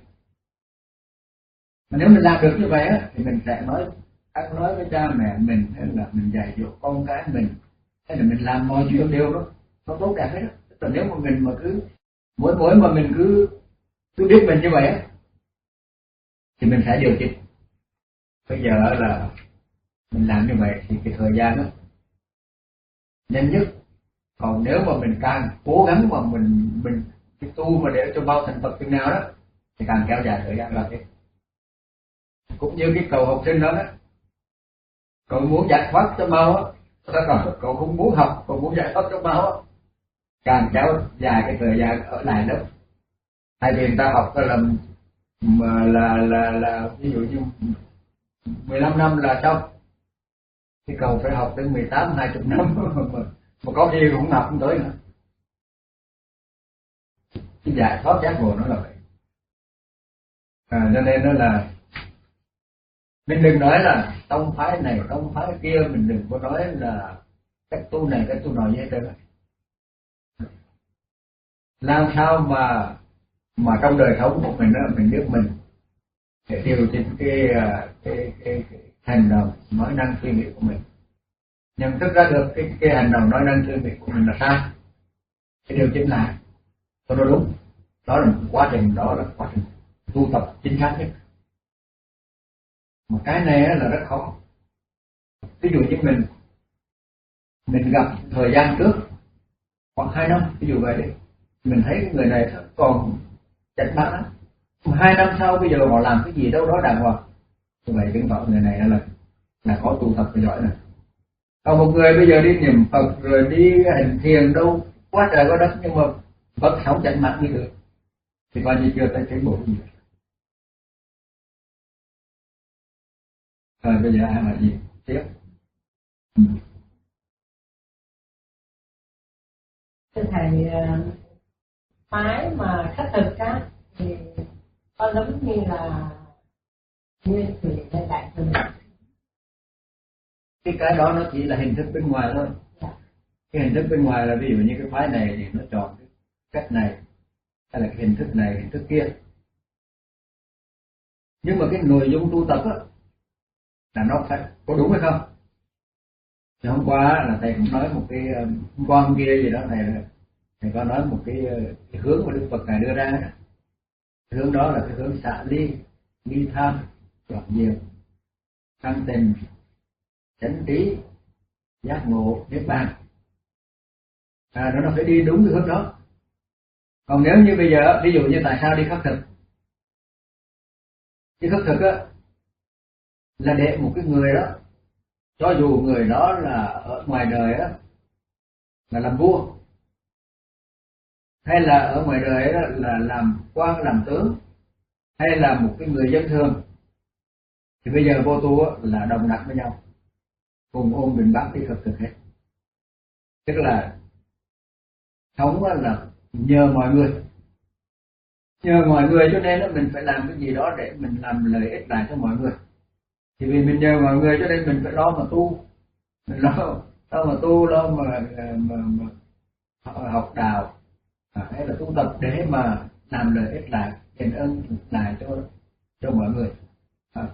Mà nếu mình làm được như vậy á thì mình sẽ nói ăn nói với cha mẹ mình hay là mình dạy dỗ con cái mình hay là mình làm mọi chuyện đều đó nó tốt đẹp hết đó. Tức là nếu mà mình mà cứ mỗi mỗi mà mình cứ cứ biết mình như vậy á thì mình sẽ điều chỉnh. Bây giờ là mình làm như vậy thì cái thời gian đó nhanh nhất. Còn nếu mà mình càng cố gắng mà mình mình cái tu mà để cho bao thành Phật chừng nào đó thì càng kéo dài thời gian là thế. Cũng như cái cầu học sinh đó đó, cậu muốn giải thoát cho mau á, cậu, cậu không muốn học, cậu muốn giải thoát cho mau á, càng kéo dài cái thời gian ở lại đó. Thay vì người ta học cái làm mà là là là ví dụ như mười lăm năm là xong, thì cậu phải học đến mười tám hai mươi năm mà, mà có khi cũng học không tới nữa. Cái giải thoát giác ngộ nó là vậy. À, cho nên đó là mình đừng nói là tông phái này tông phái kia, mình đừng có nói là cách tu này cách tu nọ như thế. Làm sao mà mà trong đời sống của mình đó mình biết mình để điều chỉnh cái cái, cái, cái hành động nói năng suy nghĩ của mình, nhận thức ra được cái cái hành động nói năng suy nghĩ của mình là sai, cái điều chỉnh lại cho nó đúng. Đó là một quá trình, đó là quá trình tu tập chính xác nhất. Một cái này là rất khó. Ví dụ như mình mình gặp thời gian trước khoảng hai năm, ví dụ vậy đi, mình thấy người này còn chặt bát lắm. Hai năm sau bây giờ họ làm cái gì đâu đó đàng hoàng, như vậy chứng tỏ người này là là có tu tập giỏi này. Còn một người bây giờ đi niệm Phật rồi đi hành thiền đâu quá trời quá đất nhưng mà vẫn sống chảnh mãn như được thì coi như chưa tới tiến bộ gì. Rồi bây giờ ai là gì tiếp? thưa thầy, phái mà khất thực á thì có giống như là nguyên thủy hay đại thừa? Cái cái đó nó chỉ là hình thức bên ngoài thôi. Dạ. Cái hình thức bên ngoài là ví dụ như cái phái này thì nó chọn cái cách này, hay là cái hình thức này, hình thức kia. Nhưng mà cái nội dung tu tập á là nó phải có đúng hay không? Thì hôm qua là thầy cũng nói một cái hôm qua hôm kia gì đó thầy thầy có nói một cái, cái hướng mà Đức Phật ngài đưa ra đó. Cái hướng đó là cái hướng xả ly, ly tham, chọn diệt, thanh tịnh, chánh trí, giác ngộ, niết bàn. À, nó phải đi đúng cái hướng đó. Còn nếu như bây giờ ví dụ như tại sao đi khất thực? Đi khất thực á là để một cái người đó, cho dù người đó là ở ngoài đời á là làm vua, hay là ở ngoài đời đó là làm quan làm tướng, hay là một cái người dân thường, thì bây giờ vô tu là đồng đẳng với nhau, cùng ôm bình bát đi khất thực hết. Tức là sống là nhờ mọi người, nhờ mọi người cho nên mình phải làm cái gì đó để mình làm lợi ích lại cho mọi người. Thì vì mình nhờ mọi người cho nên mình phải lo mà tu, mình lo lo mà tu, lo mà, mà, mà học đạo, hay là tu tập để mà làm lợi ích lại, đền ơn lại cho cho mọi người. À.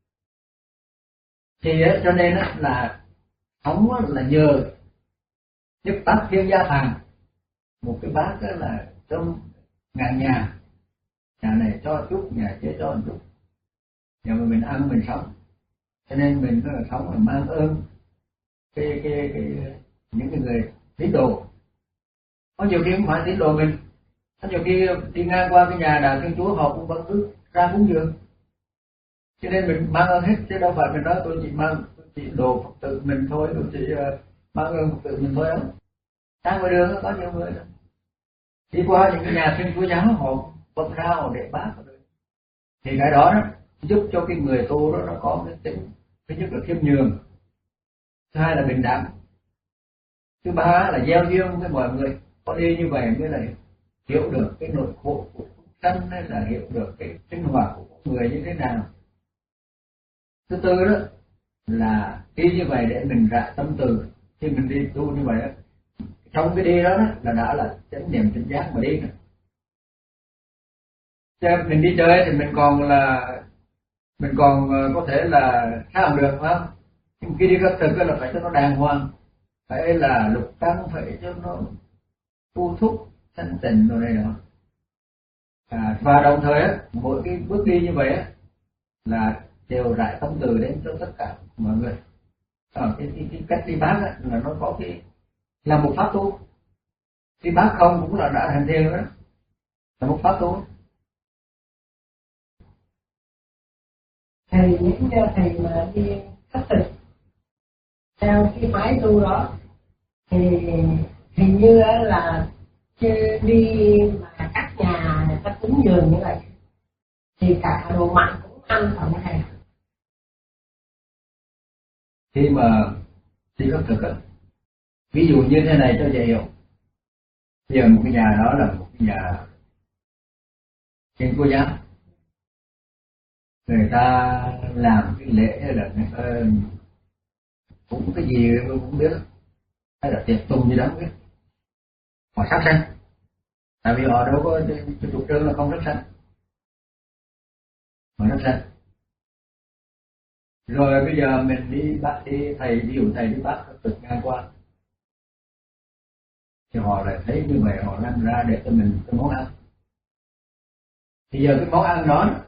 Thì cho nên là sống là nhờ giúp tắt thiên gia thằng, một cái bát là trong ngàn nhà, nhà này cho chút, nhà kia cho chút, nhà mà mình ăn mình sống. Cho nên mình là sống là mang ơn cái, cái, cái, những cái người tín đồ. Có nhiều khi không phải tín đồ mình, có nhiều khi đi ngang qua cái nhà đạo Thiên Chúa họ cũng vẫn cứ ra cúng dường. Cho nên mình mang ơn hết, chứ đâu phải mình nói tôi chỉ mang tôi chỉ đồ Phật tử mình thôi, tôi chỉ uh, mang ơn Phật tử mình thôi đâu. Sang ngoài đường có nhiều người đó. Đi qua những cái nhà Thiên Chúa giáo họ bấm ra họ để bát rồi. Thì cái đó, đó giúp cho cái người tu đó nó có cái tính, thứ nhất là khiêm nhường, thứ hai là bình đẳng, thứ ba là gieo duyên với mọi người. Có đi như vậy mới là hiểu được cái nội khổ của thân, hay là hiểu được cái sinh hoạt của người như thế nào. Thứ tư đó là đi như vậy để mình rạ tâm từ. Khi mình đi tu như vậy đó, trong cái đi đó, đó là đã là chánh niệm chánh giác mà đi. Chứ mình đi chơi thì mình còn là mình còn có thể là sao được không? Nhưng khi đi khất thực là phải cho nó đàng hoàng, phải là lục căn, phải cho nó tu thúc thanh tịnh rồi này nọ. À, và đồng thời á, mỗi cái bước đi như vậy á là đều rải tâm từ đến cho tất cả mọi người. À, cái, cái, cái cách đi bát á là nó có cái là một pháp tu. Đi bát không cũng là đã thành thiền đó, là một pháp tu. Thầy những cho thầy mà đi khất thực theo cái phái tu đó thì hình như là đi mà các nhà người ta cúng dường như vậy thì cả đồ mặn cũng ăn phải không thầy? Khi mà đi khất thực á, ví dụ như thế này cho dễ hiểu. Bây giờ một cái nhà đó là một cái nhà Thiên Chúa giáo, người ta làm cái lễ hay là người ta cũng cái gì tôi cũng biết, hay là tiệc tùng gì đó không biết, họ sát sanh, tại vì họ đâu có cái chủ trương là không sát sanh, họ sát sanh. Rồi bây giờ mình đi bác đi thầy, ví dụ thầy đi bác thực ngang qua thì họ lại thấy như vậy, họ làm ra để cho mình cái món ăn. Thì giờ cái món ăn đó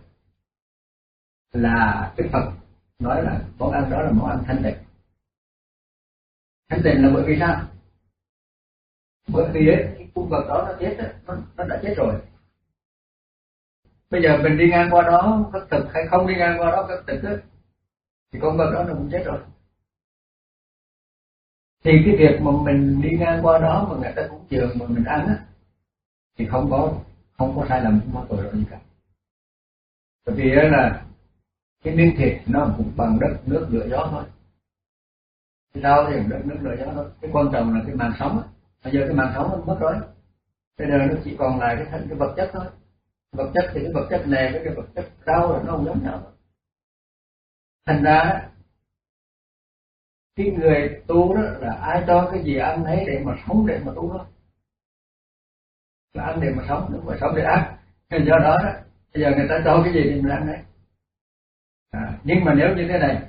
là Đức Phật nói là món ăn đó là món ăn thanh tịnh. Thanh tịnh là bởi vì sao? Bởi vì ấy, cái cung vật đó nó chết, nó, nó đã chết rồi. Bây giờ mình đi ngang qua đó khất thực hay không đi ngang qua đó khất thực ấy, thì con vật đó nó cũng chết rồi. Thì cái việc mà mình đi ngang qua đó mà người ta cúng dường mà mình ăn á thì không có không có sai lầm, không có tội lỗi gì cả. Bởi vì là cái miếng thịt nó cũng bằng đất nước lửa gió thôi. Cái rau thì đất nước lửa gió thôi. Cái quan trọng là cái mạng sống á. bây giờ cái mạng sống nó mất rồi, bây giờ nó chỉ còn lại cái thân cái vật chất thôi. Vật chất thì cái vật chất này với cái vật chất rau là nó không giống nhau. Thành ra cái người tu đó là ai cho cái gì ăn ấy để mà sống, để mà tu thôi, là ăn để mà sống, đúng mà sống để ăn. Do đó đó bây giờ người ta cho cái gì thì mình ăn đấy. À, nhưng mà nếu như thế này,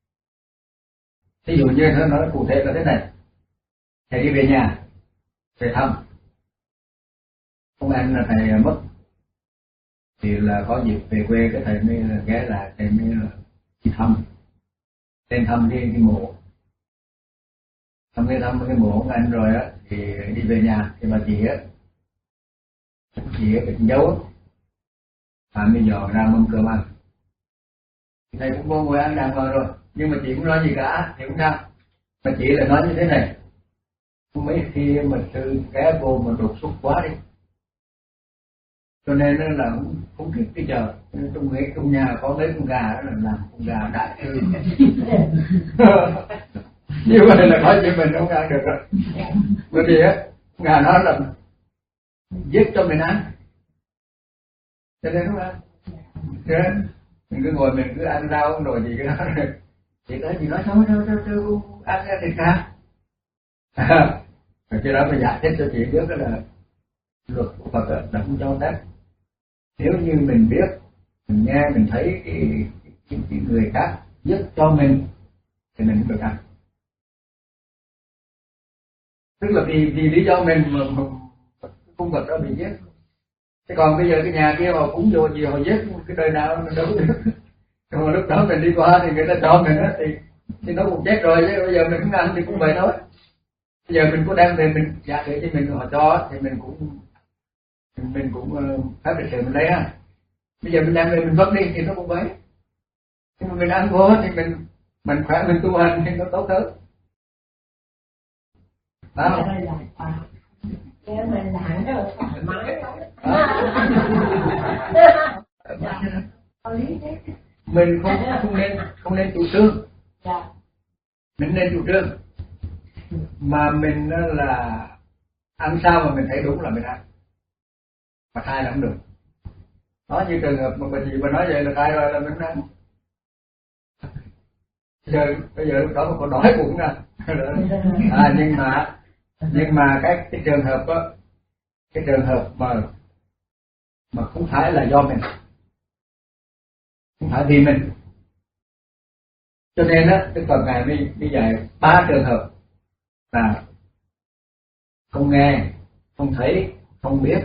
ví dụ như tôi nói cụ thể là thế này, thầy đi về nhà, về thăm ông anh là thầy mất, thì là có dịp về quê cái thầy mới ghé lại, thầy mới đi thăm, lên thăm cái, cái mộ, thăm cái thăm cái mộ ông anh rồi á, thì đi về nhà thì bà chị á, chị á bị giấu, à bây giờ ra mâm cơm ăn, thầy cũng vô ngồi ăn đàng hoàng rồi, nhưng mà chị cũng nói gì cả, thì cũng sao, mà chị lại nói như thế này, mấy khi mà sự ghé vô mà đột xuất quá đi, cho nên nó là không, không kịp cái chờ, trong cái trong nhà có mấy con gà đó là làm con gà đại sư. Như vậy là có chuyện mình không ăn được rồi, bởi vì á gà nó là giết cho mình ăn, cho nên không ăn. Thế mình cứ ngồi mình cứ ăn rau không rồi gì cái đó, chị nói chị nói thôi thôi thôi thôi ăn ra thịt cá. Rồi cái đó phải giải thích cho chị biết đó là luật của Phật là không cho phép. Nếu như mình biết, mình nghe, mình thấy cái, cái, cái người khác giết cho mình thì mình không được ăn. Tức là vì, vì lý do mình mà, mà cung vật đó bị giết. Thế còn bây giờ cái nhà kia họ cúng vô gì họ giết cái đời nào mình đâu biết. Còn lúc đó mình đi qua thì người ta cho mình đó thì, thì nó cũng chết rồi, chứ bây giờ mình không ăn thì cũng vậy thôi. Bây giờ mình có đem về mình giả để cho mình họ cho thì mình cũng mình, mình cũng phép lịch sự mình lấy ha. Bây giờ mình đem về mình vứt đi thì nó cũng vậy. Nhưng mà mình ăn vô thì mình mình khỏe, mình tu hành thì nó tốt hơn. Phải không? Cái mình làm rất là thoải mái lắm. Mình không không nên không nên chủ trương. Mình nên chủ trương. Mà mình là ăn sao mà mình thấy đúng là mình ăn, mà sai là không được. Đó như trường hợp mà bà chị bà nói vậy là sai rồi là mình ăn. Giờ bây giờ lúc đó mà có đói bụng ra. À, nhưng mà nhưng mà cái cái trường hợp đó, cái trường hợp mà mà không phải là do mình, không phải vì mình, cho nên á Đức Phật ngài mới mới dạy ba trường hợp là không nghe, không thấy, không biết,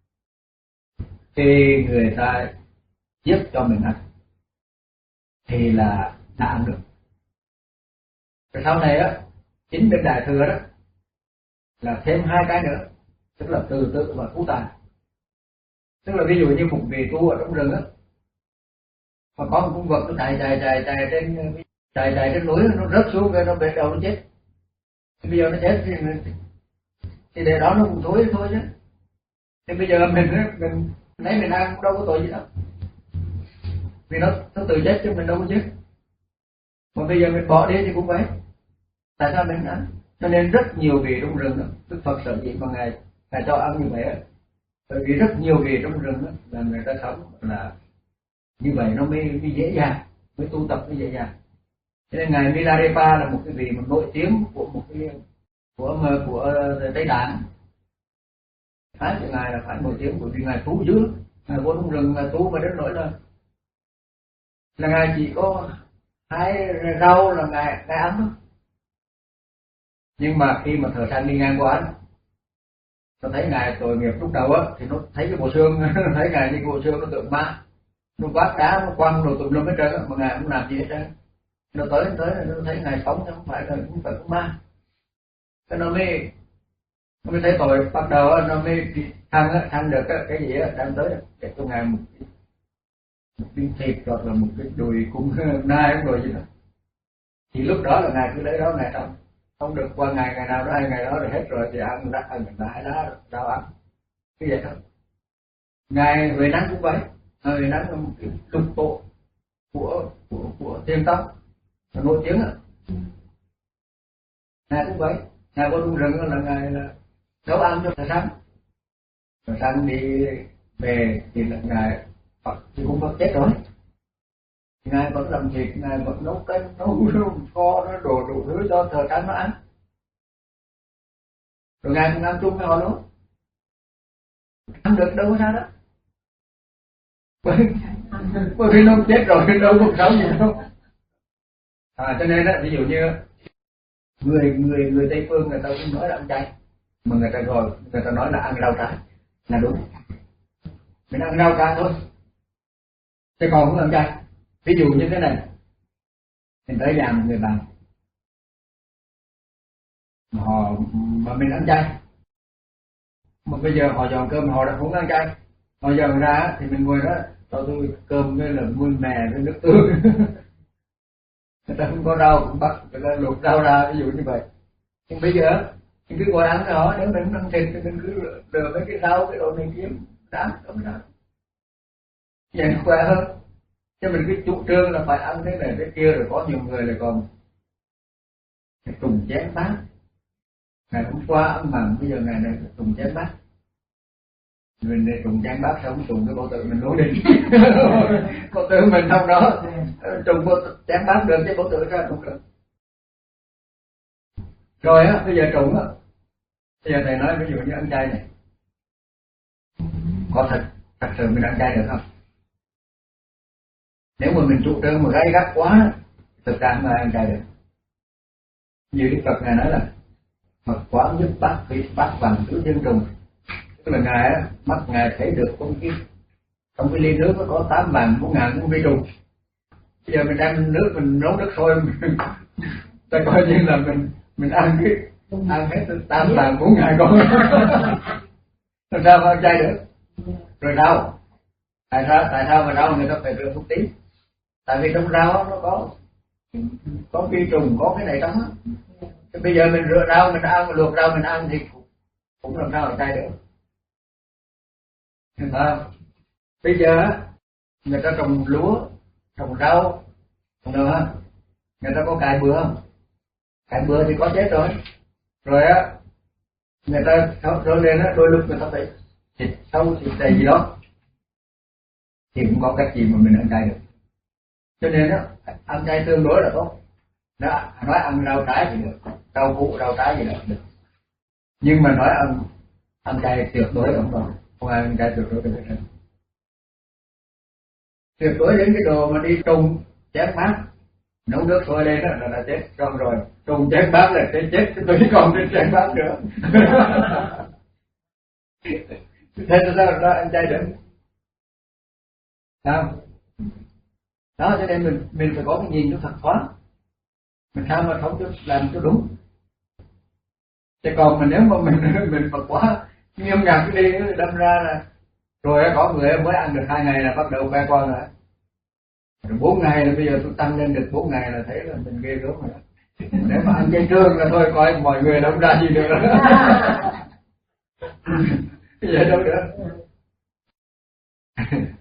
khi người ta giết cho mình ăn thì là đã ăn được. Rồi sau này á, chính bên Đại Thừa đó là thêm hai cái nữa, tức là từ tự và thú tài. Tức là ví dụ như một vị tu ở trong rừng á, mà có một con vật nó chạy chạy chạy chạy trên chạy chạy trên núi, nó rớt xuống rồi nó bể đầu nó chết. Thì bây giờ nó chết thì thì để đó nó cũng thối thôi chứ. Thì bây giờ mình mình lấy mình ăn cũng đâu có tội gì đâu, vì nó nó tự chết chứ mình đâu có chết. Mà bây giờ mình bỏ đi thì cũng vậy. Tại sao mình ăn? Cho nên rất nhiều vị trong rừng đó, Đức Phật sợ gì mà ngài ngài cho ăn như vậy á, bởi vì rất nhiều vị trong rừng đó là người ta sống là như vậy nó mới, mới dễ dàng, mới tu tập mới dễ dàng. Cho nên ngài Milarepa là một cái vị mà nổi tiếng của một cái của của, của Tây Tạng. Thái của ngài là phải nổi tiếng bởi vì ngài tu dữ, ngài vô trong rừng ngài tu mà đến nỗi là là ngài chỉ có hai rau là ngài ngài ăn thôi. Nhưng mà khi mà thời gian đi ngang qua nó thấy ngài tội nghiệp lúc đầu á, thì nó thấy cái bộ xương, nó thấy ngài như cái bộ xương nó tượng ma, nó vác đá nó quăng rồi tùm lum hết trơn, mà ngài không làm gì hết trơn. Nó tới tới nó thấy ngài sống chứ không phải là không phải con ma. Cái nó mới nó mới thấy tội, bắt đầu nó mới thăng thăng được cái gì á, đang tới để cho ngài một cái một viên thịt hoặc là một cái đùi cung nai không rồi gì đó. Thì lúc đó là ngài cứ lấy đó ngài sống, không được qua ngày ngày nào đó hay ngày đó rồi hết rồi thì ăn đã ăn đại đó đâu ăn cái vậy thôi. Ngài Huệ Năng cũng vậy, Huệ Năng là một cái lục bộ của của của Thiên Tông nổi tiếng á. Ngài cũng vậy, ngài vô trong rừng là ngài là nấu ăn cho thầy Sanh. Thầy Sanh đi về thì là ngài Phật thì cũng Phật chết rồi, ngài vẫn làm việc, ngài vẫn nấu canh nấu kho nó đồ đủ thứ cho thờ Sanh nó ăn, rồi ngài cũng ăn chung với họ luôn, ăn được đâu có sao đó, bởi bởi vì nó chết rồi đâu có sống gì đâu. À, cho nên đó, ví dụ như người người người Tây phương người ta cũng nói là ăn chay, mà người ta gọi người ta nói là ăn rau trái là đúng, mình ăn rau trái thôi chứ còn không ăn chay. Ví dụ như thế này, mình tới nhà một người bạn mà họ mà mình ăn chay, mà bây giờ họ dọn cơm họ đã không ăn chay, họ dọn ra thì mình ngồi đó cho tôi cơm với là muôn mè với nước tương người ta không có rau cũng bắt người ta luộc rau ra, ví dụ như vậy. Nhưng bây giờ mình cứ ngồi ăn với họ, nếu mình ăn thịt thì mình cứ lừa mấy cái rau cái đồ này kiếm đáng không đó, vậy khỏe hơn. Chứ mình cứ chủ trương là phải ăn thế này thế kia, rồi có nhiều người là còn trùng chén bát. Ngày hôm qua ăn mặn, bây giờ ngày này trùng chén bát, mình để trùng chén bát xong trùng cái bộ tự mình nối đi bộ tự mình không đó trùng bộ chén bát được chứ bộ tự ra không được. Rồi á, bây giờ trùng á, bây giờ thầy nói ví dụ như ăn chay này, có thật thật sự mình ăn chay được không? Nếu mà mình chủ trương mà gay gắt quá, thực ra không ai ăn chay được. Như Đức Phật ngài nói là Phật quán giúp bát vị bát vàng tứ thiên trùng, tức là ngài á, mắt ngài thấy được trong cái trong cái ly nước nó có tám vàng bốn ngàn con vi trùng. Bây giờ mình đem nước mình nấu nước sôi mình ta coi như là mình mình ăn cái ăn hết tám vàng bốn ngàn con làm sao mà ăn chay được? Rồi rau, tại sao tại sao mà rau người ta phải rửa thuốc tím? Tại vì trong rau nó có có vi trùng, có cái này trong á. Bây giờ mình rửa rau mình ăn, luộc rau mình ăn thì cũng làm sao mà chay được? Hiểu không? Bây giờ người ta trồng lúa, trồng rau, trồng nữa, người ta có cài bừa không? Cài bừa thì có chết rồi. Rồi á, người ta rồi lên á, đôi lúc người ta phải thịt sâu, thịt đầy gì đó, thì cũng có cách gì mà mình ăn chay được. Cho nên á, ăn chay tương đối là tốt. Đó, nói ăn rau trái thì được, rau củ, rau trái gì đó được. Nhưng mà nói ăn ăn chay tuyệt đối không được, không ai ăn chay tuyệt đối được hết. Tuyệt đối đến cái đồ mà đi trùng chén bát, nấu nước sôi lên đó là đã chết xong rồi, trùng chén bát là chết chết, tôi còn trên chén bát nữa. Thế sao nó ăn chay được? Sao? Đó, cho nên mình mình phải có cái nhìn nó thật thoáng, mình sao mà không cho làm cho đúng. Chứ còn mà nếu mà mình mình Phật quá nghiêm ngặt cái đi đâm ra là rồi có người mới ăn được hai ngày là bắt đầu khoe con rồi. Rồi bốn ngày là bây giờ tôi tăng lên được bốn ngày là thấy là mình ghê gớm rồi. Nếu mà ăn chay trường là thôi coi mọi người đâu ra gì được. Vậy đâu được.